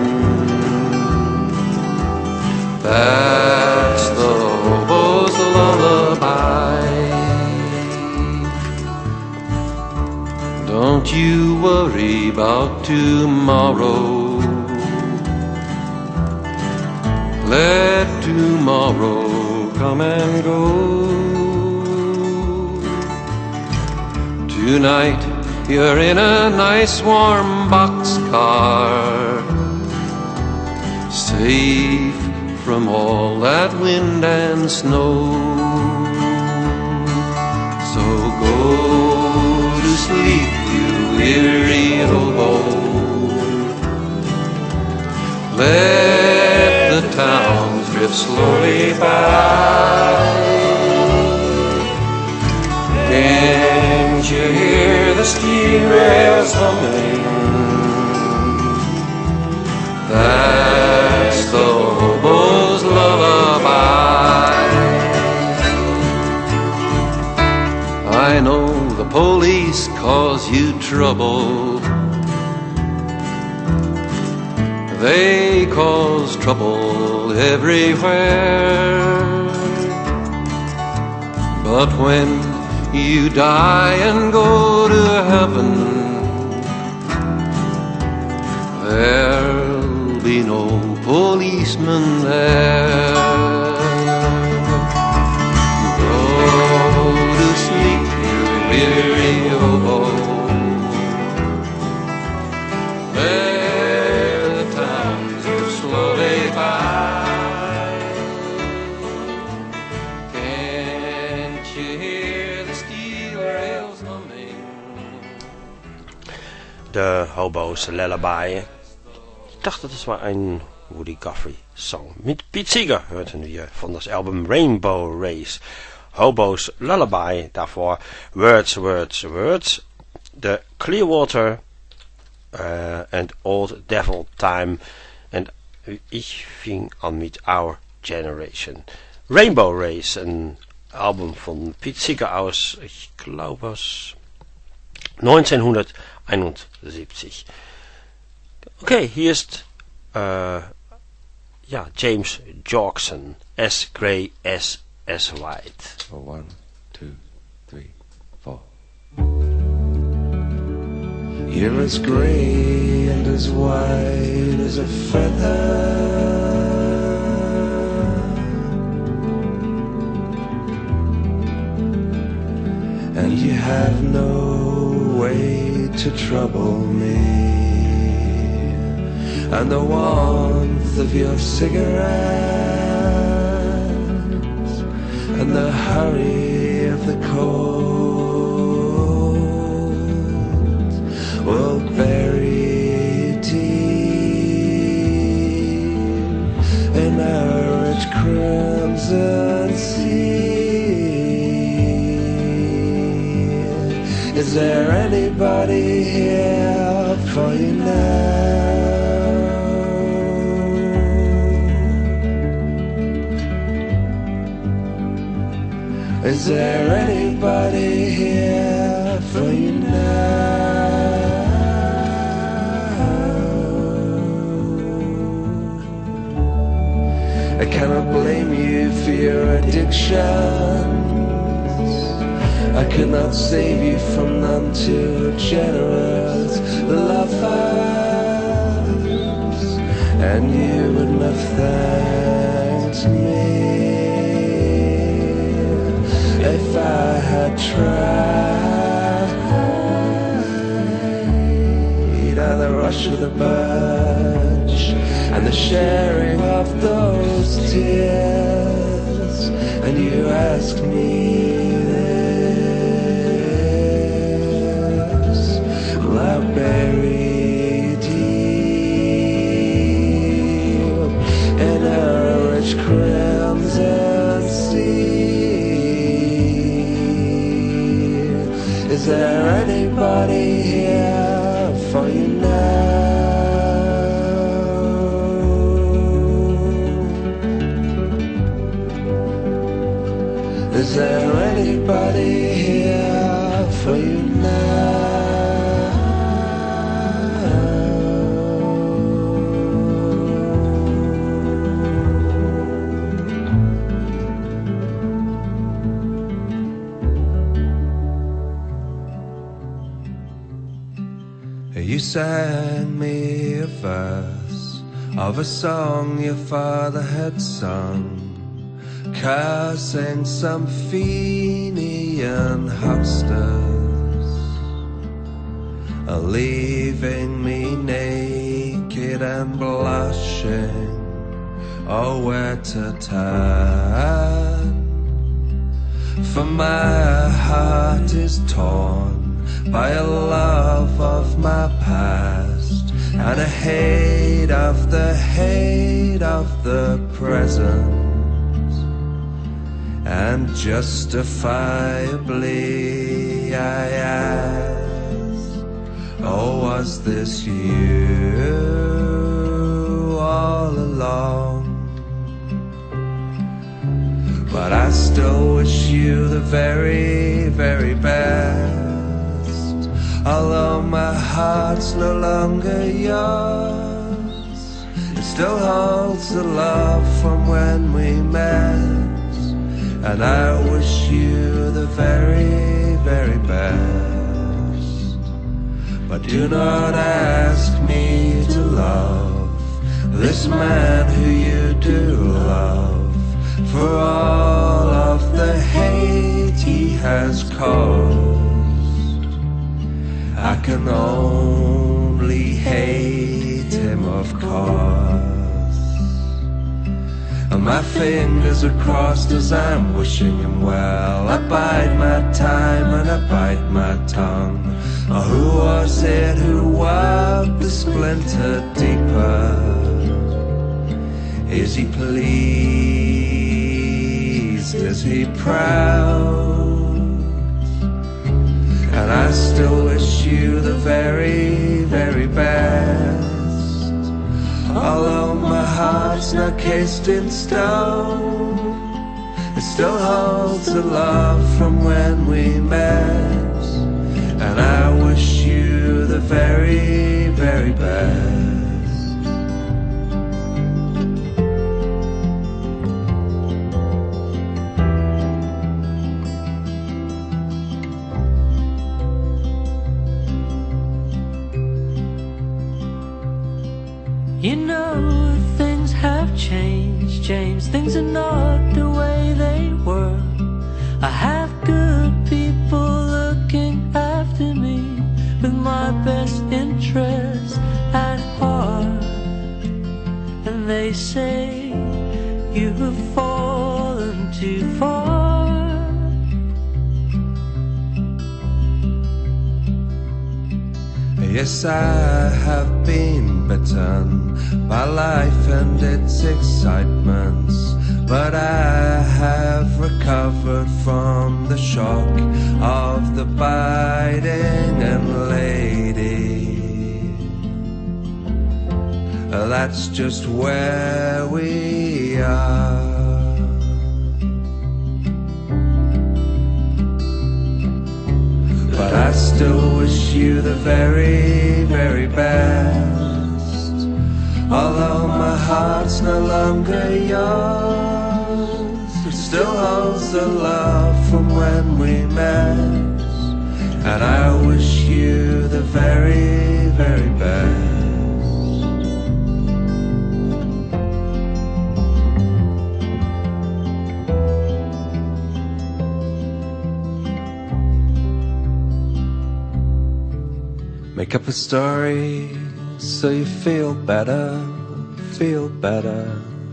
That's the hobo's lullaby. Don't you worry about tomorrow. Let tomorrow come and go. Tonight you're in a nice warm boxcar, safe from all that wind and snow. So go to sleep, you weary hobo. Let the towns drift slowly by. Can't you hear the the steel rails humming. That's the hobo's lullaby. I know the police cause you trouble. They cause trouble everywhere. But when you die and go to heaven, there'll be no policeman there. Go to sleep, you weary hobo. Let the time go slowly by. Can't you hear the steel rails humming? De Hobo's Lullaby. Ich dachte, das war ein Woody Guthrie Song. Mit Pete Seeger hörten wir von das Album Rainbow Race. Hobo's Lullaby, davor Words, Words, Words. The Clearwater uh, and Old Devil Time. Und ich fing an mit Our Generation. Rainbow Race, ein Album von Pete Seeger aus, ich glaube aus neunzehnhunderteinundsiebzig. Okay, hier ist äh, ja, James Jorkson, As Grey as As White. Oh, one, two, three, four. You're as grey and as white as a feather, and you have no way to trouble me. And the warmth of your cigarettes and the hurry of the cold will bury deep in our rich crimson sea. Is there anybody here for you now? Is there anybody here for you now? I cannot blame you for your addictions. I could not save you from none too generous lovers, and you wouldn't have thanked me if I had tried. And the rush of the birch and the sharing of those tears, and you asked me this. Well, I buried deep in a rich crimson sea. Is there anybody here for you now? Is there anybody here for you now? You sang me a verse of a song your father had sung, cursing some Fenian hucksters, leaving me naked and blushing. Oh, where to turn? For my heart is torn by a love of my past and a hate of the hate of the present. And justifiably I ask, was this you all along? But I still wish you the very, very best. Although my heart's no longer yours, it still holds the love from when we met. And I wish you the very, very best. But do not ask me to love this man who you do love, for all of the hate he has caused. I can only hate him, of course. And my fingers are crossed as I'm wishing him well. I bide my time and I bite my tongue. Oh, who was it who walked the splinter deeper? Is he pleased? Is he proud? And I still wish you the very, very best. Although my heart's not cased in stone, it still holds the love from when we met. And I wish you the very, very best. You know things have changed, James. Things are not the way they were. I have good people looking after me with my best interests at heart. And they say you have fallen too far. Yes, I have been bitten by life and its excitements, but I have recovered from the shock of the biting and lady. That's just where we are. But I still wish you the very, very best. Although my heart's no longer yours, it still holds the love from when we met. And I wish you the very, very best. Make up a story so you feel better, feel better.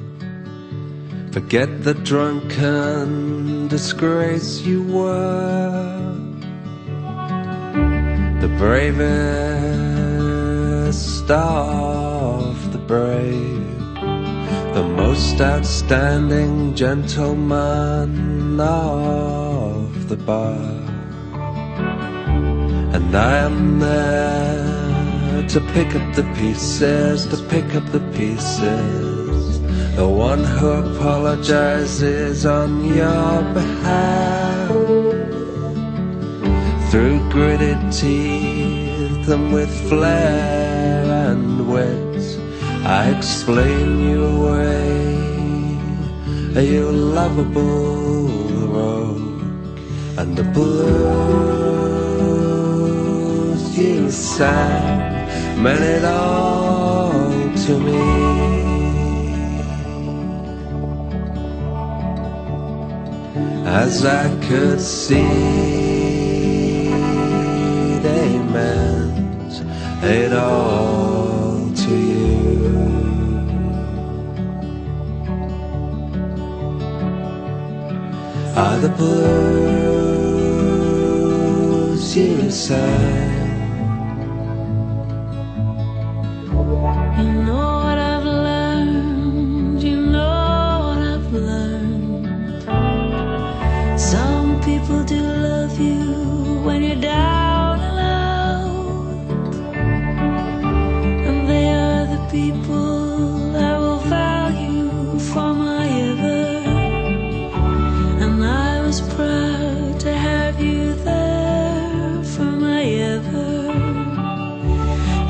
Forget the drunken disgrace you were. The bravest of the brave, the most outstanding gentleman of the bar. And I am there to pick up the pieces, to pick up the pieces. The one who apologizes on your behalf. Through gritted teeth and with flair and wit, I explain you away, you lovable rogue. And the blues you sang meant it all to me. As I could see, they meant it all to you. Are the blues you sang? You know what I've learned, you know what I've learned. Some people do love you when you're down and out.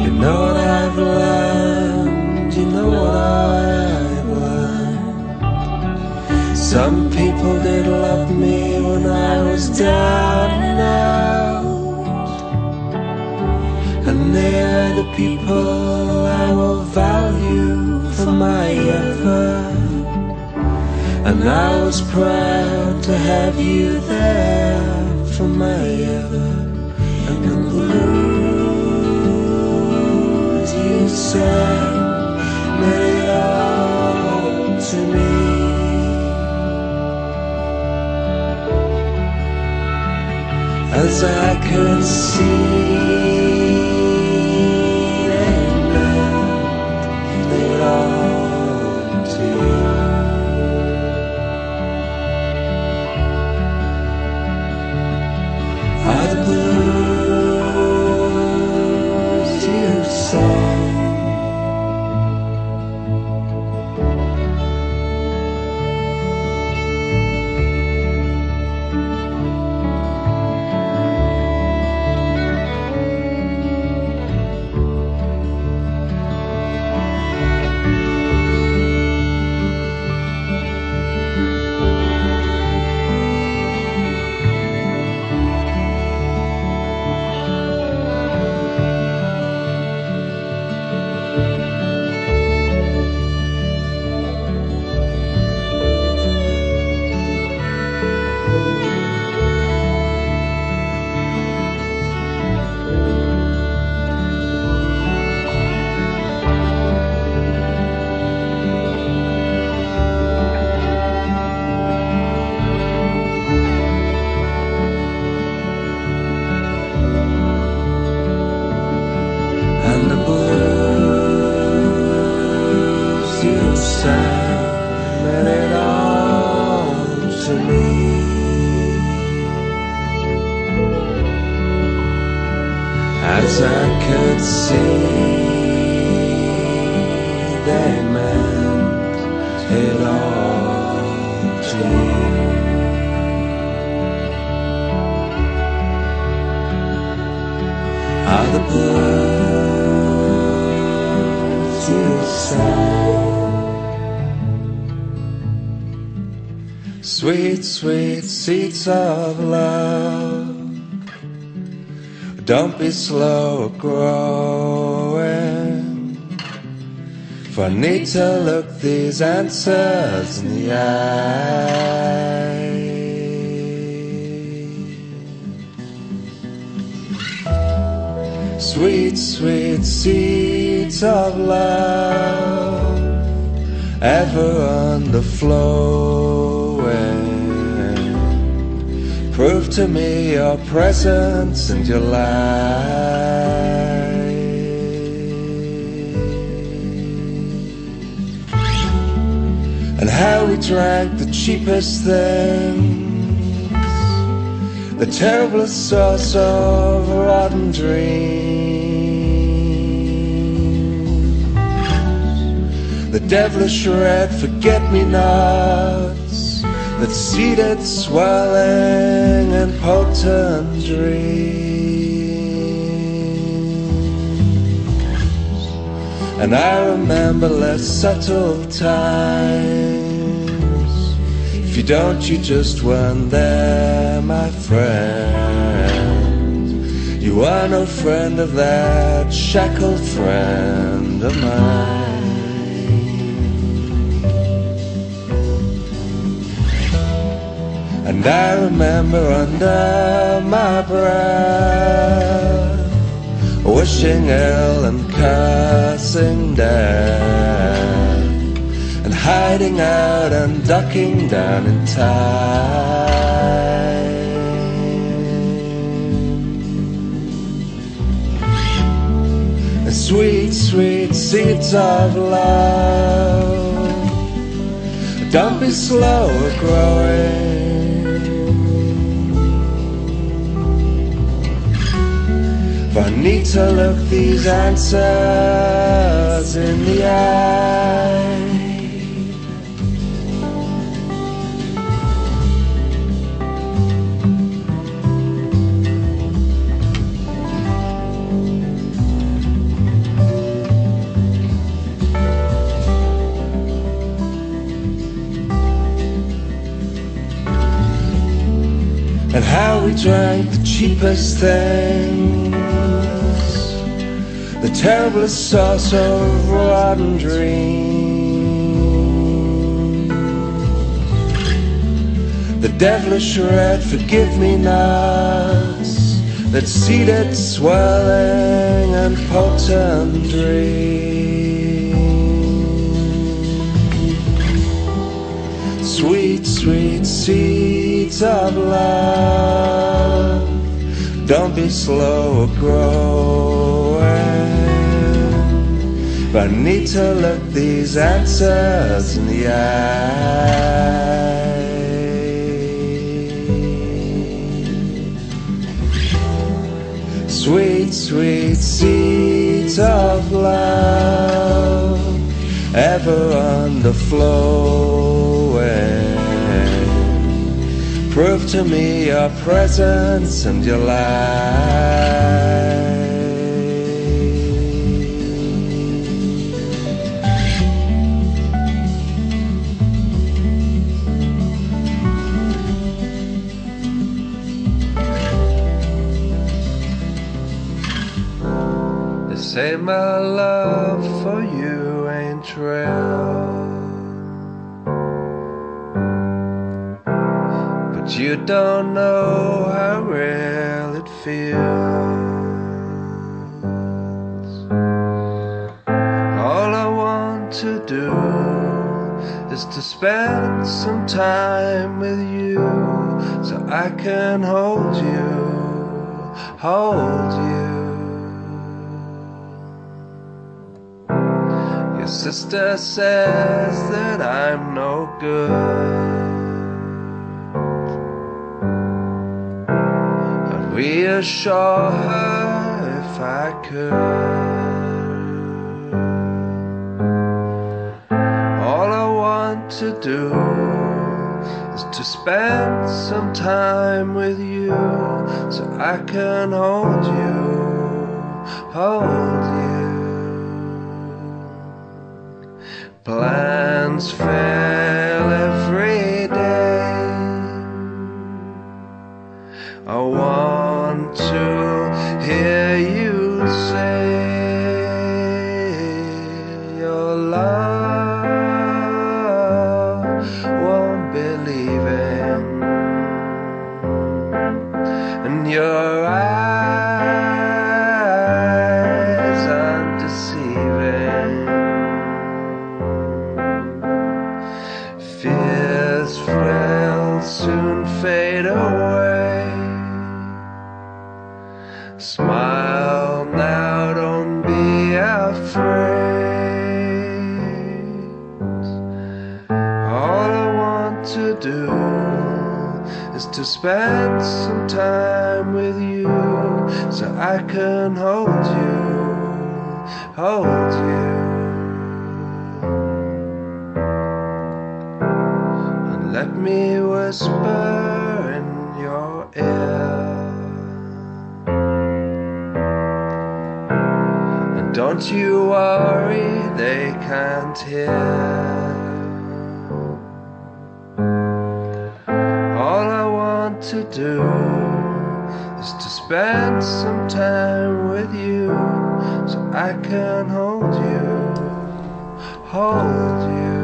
You know what I've learned, you know what I've learned. Some people did love me when I was down and out, and they are the people I will value for my effort. And I was proud to have you there for my ever. And the blues you sang meant it all to me. As I could see, they meant it all to you. Are the blues you sang? As I could see, they meant it all to you. Are the blues you sang? Sweet, sweet seeds of love, don't be slow of growing, for I need to look these answers in the eye. Sweet, sweet seeds of love, ever underflowing, prove to me your presence and your light. And how we drank the cheapest things, the terriblest source of rotten dreams, the devilish red forget-me-nots that seeded swelling and potent dreams. And I remember less subtle times. If you don't, you just weren't there, my friend. You are no friend of that shackled friend of mine. And I remember under my breath wishing ill and cursing death, and hiding out and ducking down in time. And sweet, sweet seeds of love, don't be slow of growing, for I need to look these answers in the eye. drank the cheapest things, the terriblest sauce of rotten dreams, the devilish red forgive-me-nots that seeded swelling and potent dreams. Sweet, sweet seeds of love, don't be slow of growing, but I need to look these answers in the eye. Sweet, sweet seeds of love, ever underflowing, prove to me your presence and your light. They say my love for you ain't real, you don't know how real it feels. All I want to do is to spend some time with you, so I can hold you, hold you. Your sister says that I'm no good, reassure her if I could. All I want to do is to spend some time with you, so I can hold you, hold you. Plans fail every day. I want to hear you say your love won't believe in, and your eyes undeceiving. Fears will soon fade away. Smile now, don't be afraid. All I want to do is to spend some time with you, so I can hold you, hold you. And let me whisper in your ear, don't you worry, they can't hear. All I want to do is to spend some time with you, so I can hold you, hold you.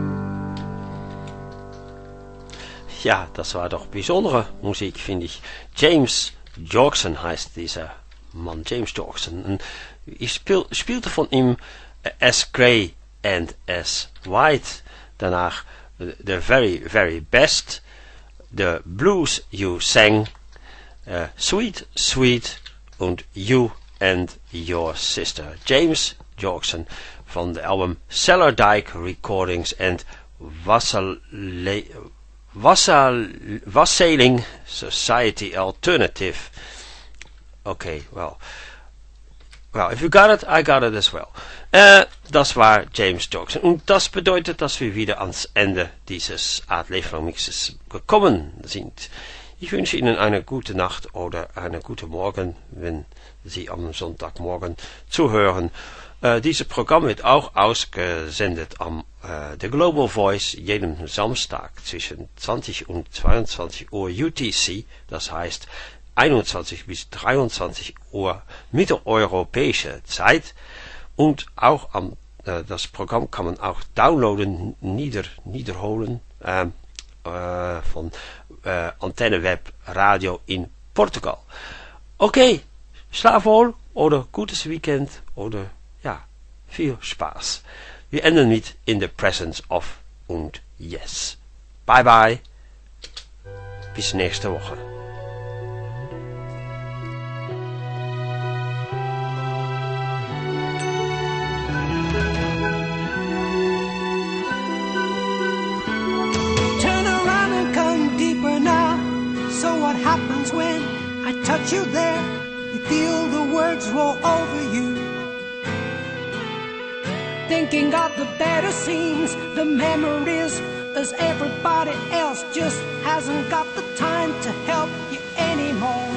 Ja, das war doch besondere Musik, finde ich. James Jorkson heißt dieser Mann, James Jorkson. Und ich spiel, spielte von ihm As Grey and As White, danach The Very, Very Best, The Blues You Sang, uh, Sweet, Sweet und You and Your Sister. James Jorkson van de album Cellardijk Recordings and Wassale, Wassal, Wassailing Society Alternative. Okay, well... Well, if you got it, I got it as well. Äh, das war James Jorkson. Und das bedeutet, dass wir wieder ans Ende dieses Art Leeflang Mixes gekommen sind. Ich wünsche Ihnen eine gute Nacht oder eine gute Morgen, wenn Sie am Sonntagmorgen zuhören. Äh, dieses Programm wird auch ausgesendet am äh, The Global Voice jeden Samstag zwischen zwanzig und zweiundzwanzig Uhr U T C, das heißt einundzwanzig bis dreiundzwanzig Uhr mitteleuropäische Zeit. Und auch am, äh, das Programm kann man auch downloaden, nieder, niederholen äh, äh, von äh, Antenne Web Radio in Portugal. Okay, schlaf wohl oder gutes Weekend oder ja, viel Spaß. Wir enden mit In the Presence of und Yes. Bye bye. Bis nächste Woche. Turn around and come deeper now. So what happens when I touch you there? You feel the words roll over you. Thinking of the better scenes, the memories, as everybody else just hasn't got the time to help you anymore.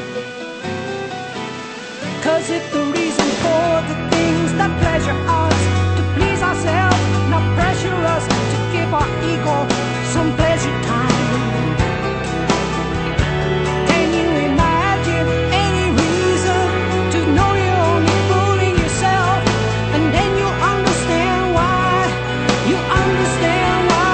Cause if the reason for the things that pleasure us, to please ourselves, not pressure us to give our ego some pleasure time. Can you imagine any reason to know you're only fooling yourself? And then you'll understand why, you understand why.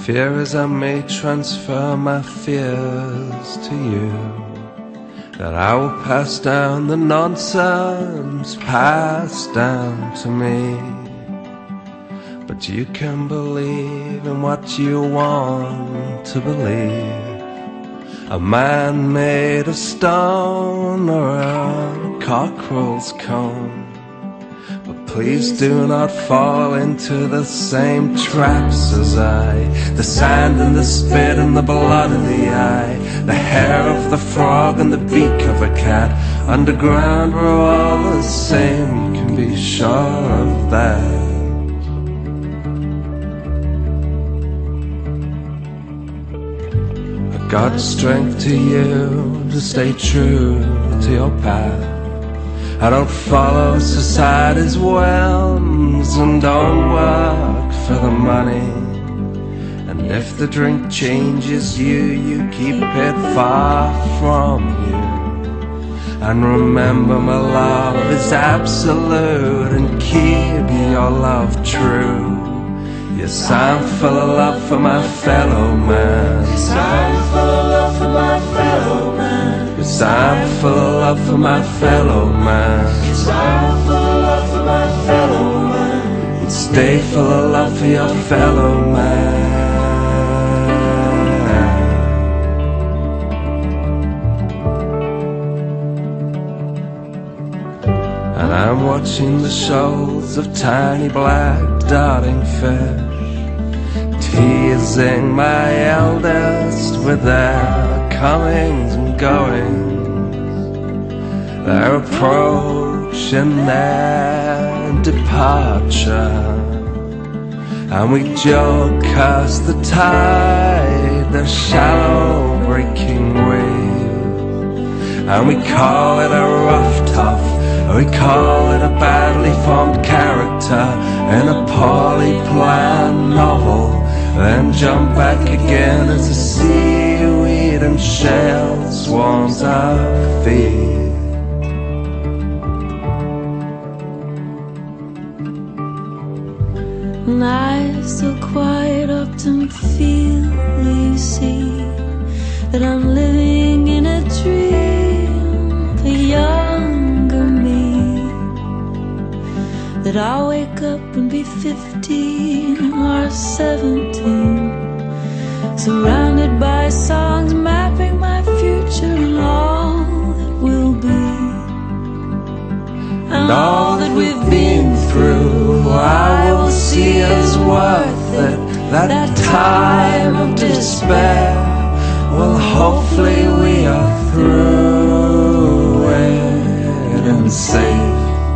fear is I may transfer my fears to you, that I will pass down the nonsense passed down to me. But you can believe in what you want to believe. A man made of stone or a cockerel's comb. But please do not fall into the same traps as I. The sand and the spit and the blood in the eye, the hair of the frog and the beak of a cat. Underground we're all the same, you can be sure of that. God's strength to you to stay true to your path. I don't follow society's whims and don't work for the money. And if the drink changes you, you keep it far from you. And remember my love is absolute, and keep your love true. Yes, I'm full of love for my fellow man. Yes, I'm full of love for my fellow man. Yes, I'm full of love for my fellow man. Yes, I'm full of love for my fellow man. And stay full of love for your fellow man. And I'm watching the shoals of tiny black darting fish, teasing my eldest with their comings and goings, their approach and their departure. And we joke cast the tide, the shallow breaking wave, and we call it a rough tough, or we call it a badly formed character in a poorly planned novel. Then jump back again as the seaweed and shell swarms our feet. And I so quite often feel, you see, that I'm living in a dream of a younger me, that I'll wake up and be fifteen or seventeen, surrounded by songs mapping my future and all that will be. And all that we've been through, I will see as worth it. That, that time of despair, well, hopefully we are through it and safe.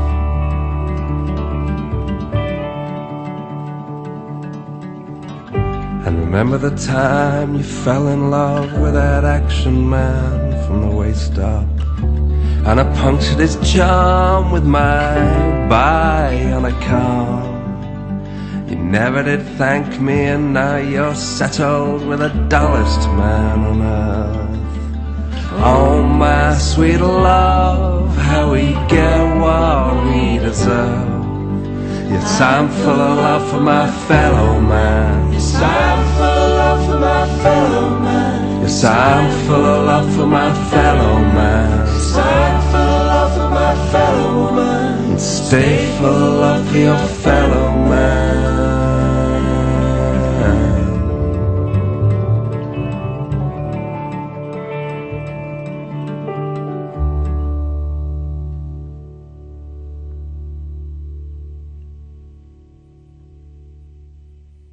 And remember the time you fell in love with that action man from the waist up, and I punctured his charm with my bionic arm. You never did thank me, and now you're settled with the dullest man on earth. Oh my sweet love, how we get what we deserve. Yes, I'm full of love for my fellow man. Yes, I'm full of love for my fellow man. Yes, I'm full of love for my fellow man. Yes, I'm full of love for my fellow man. And stay full of love for your fellow man.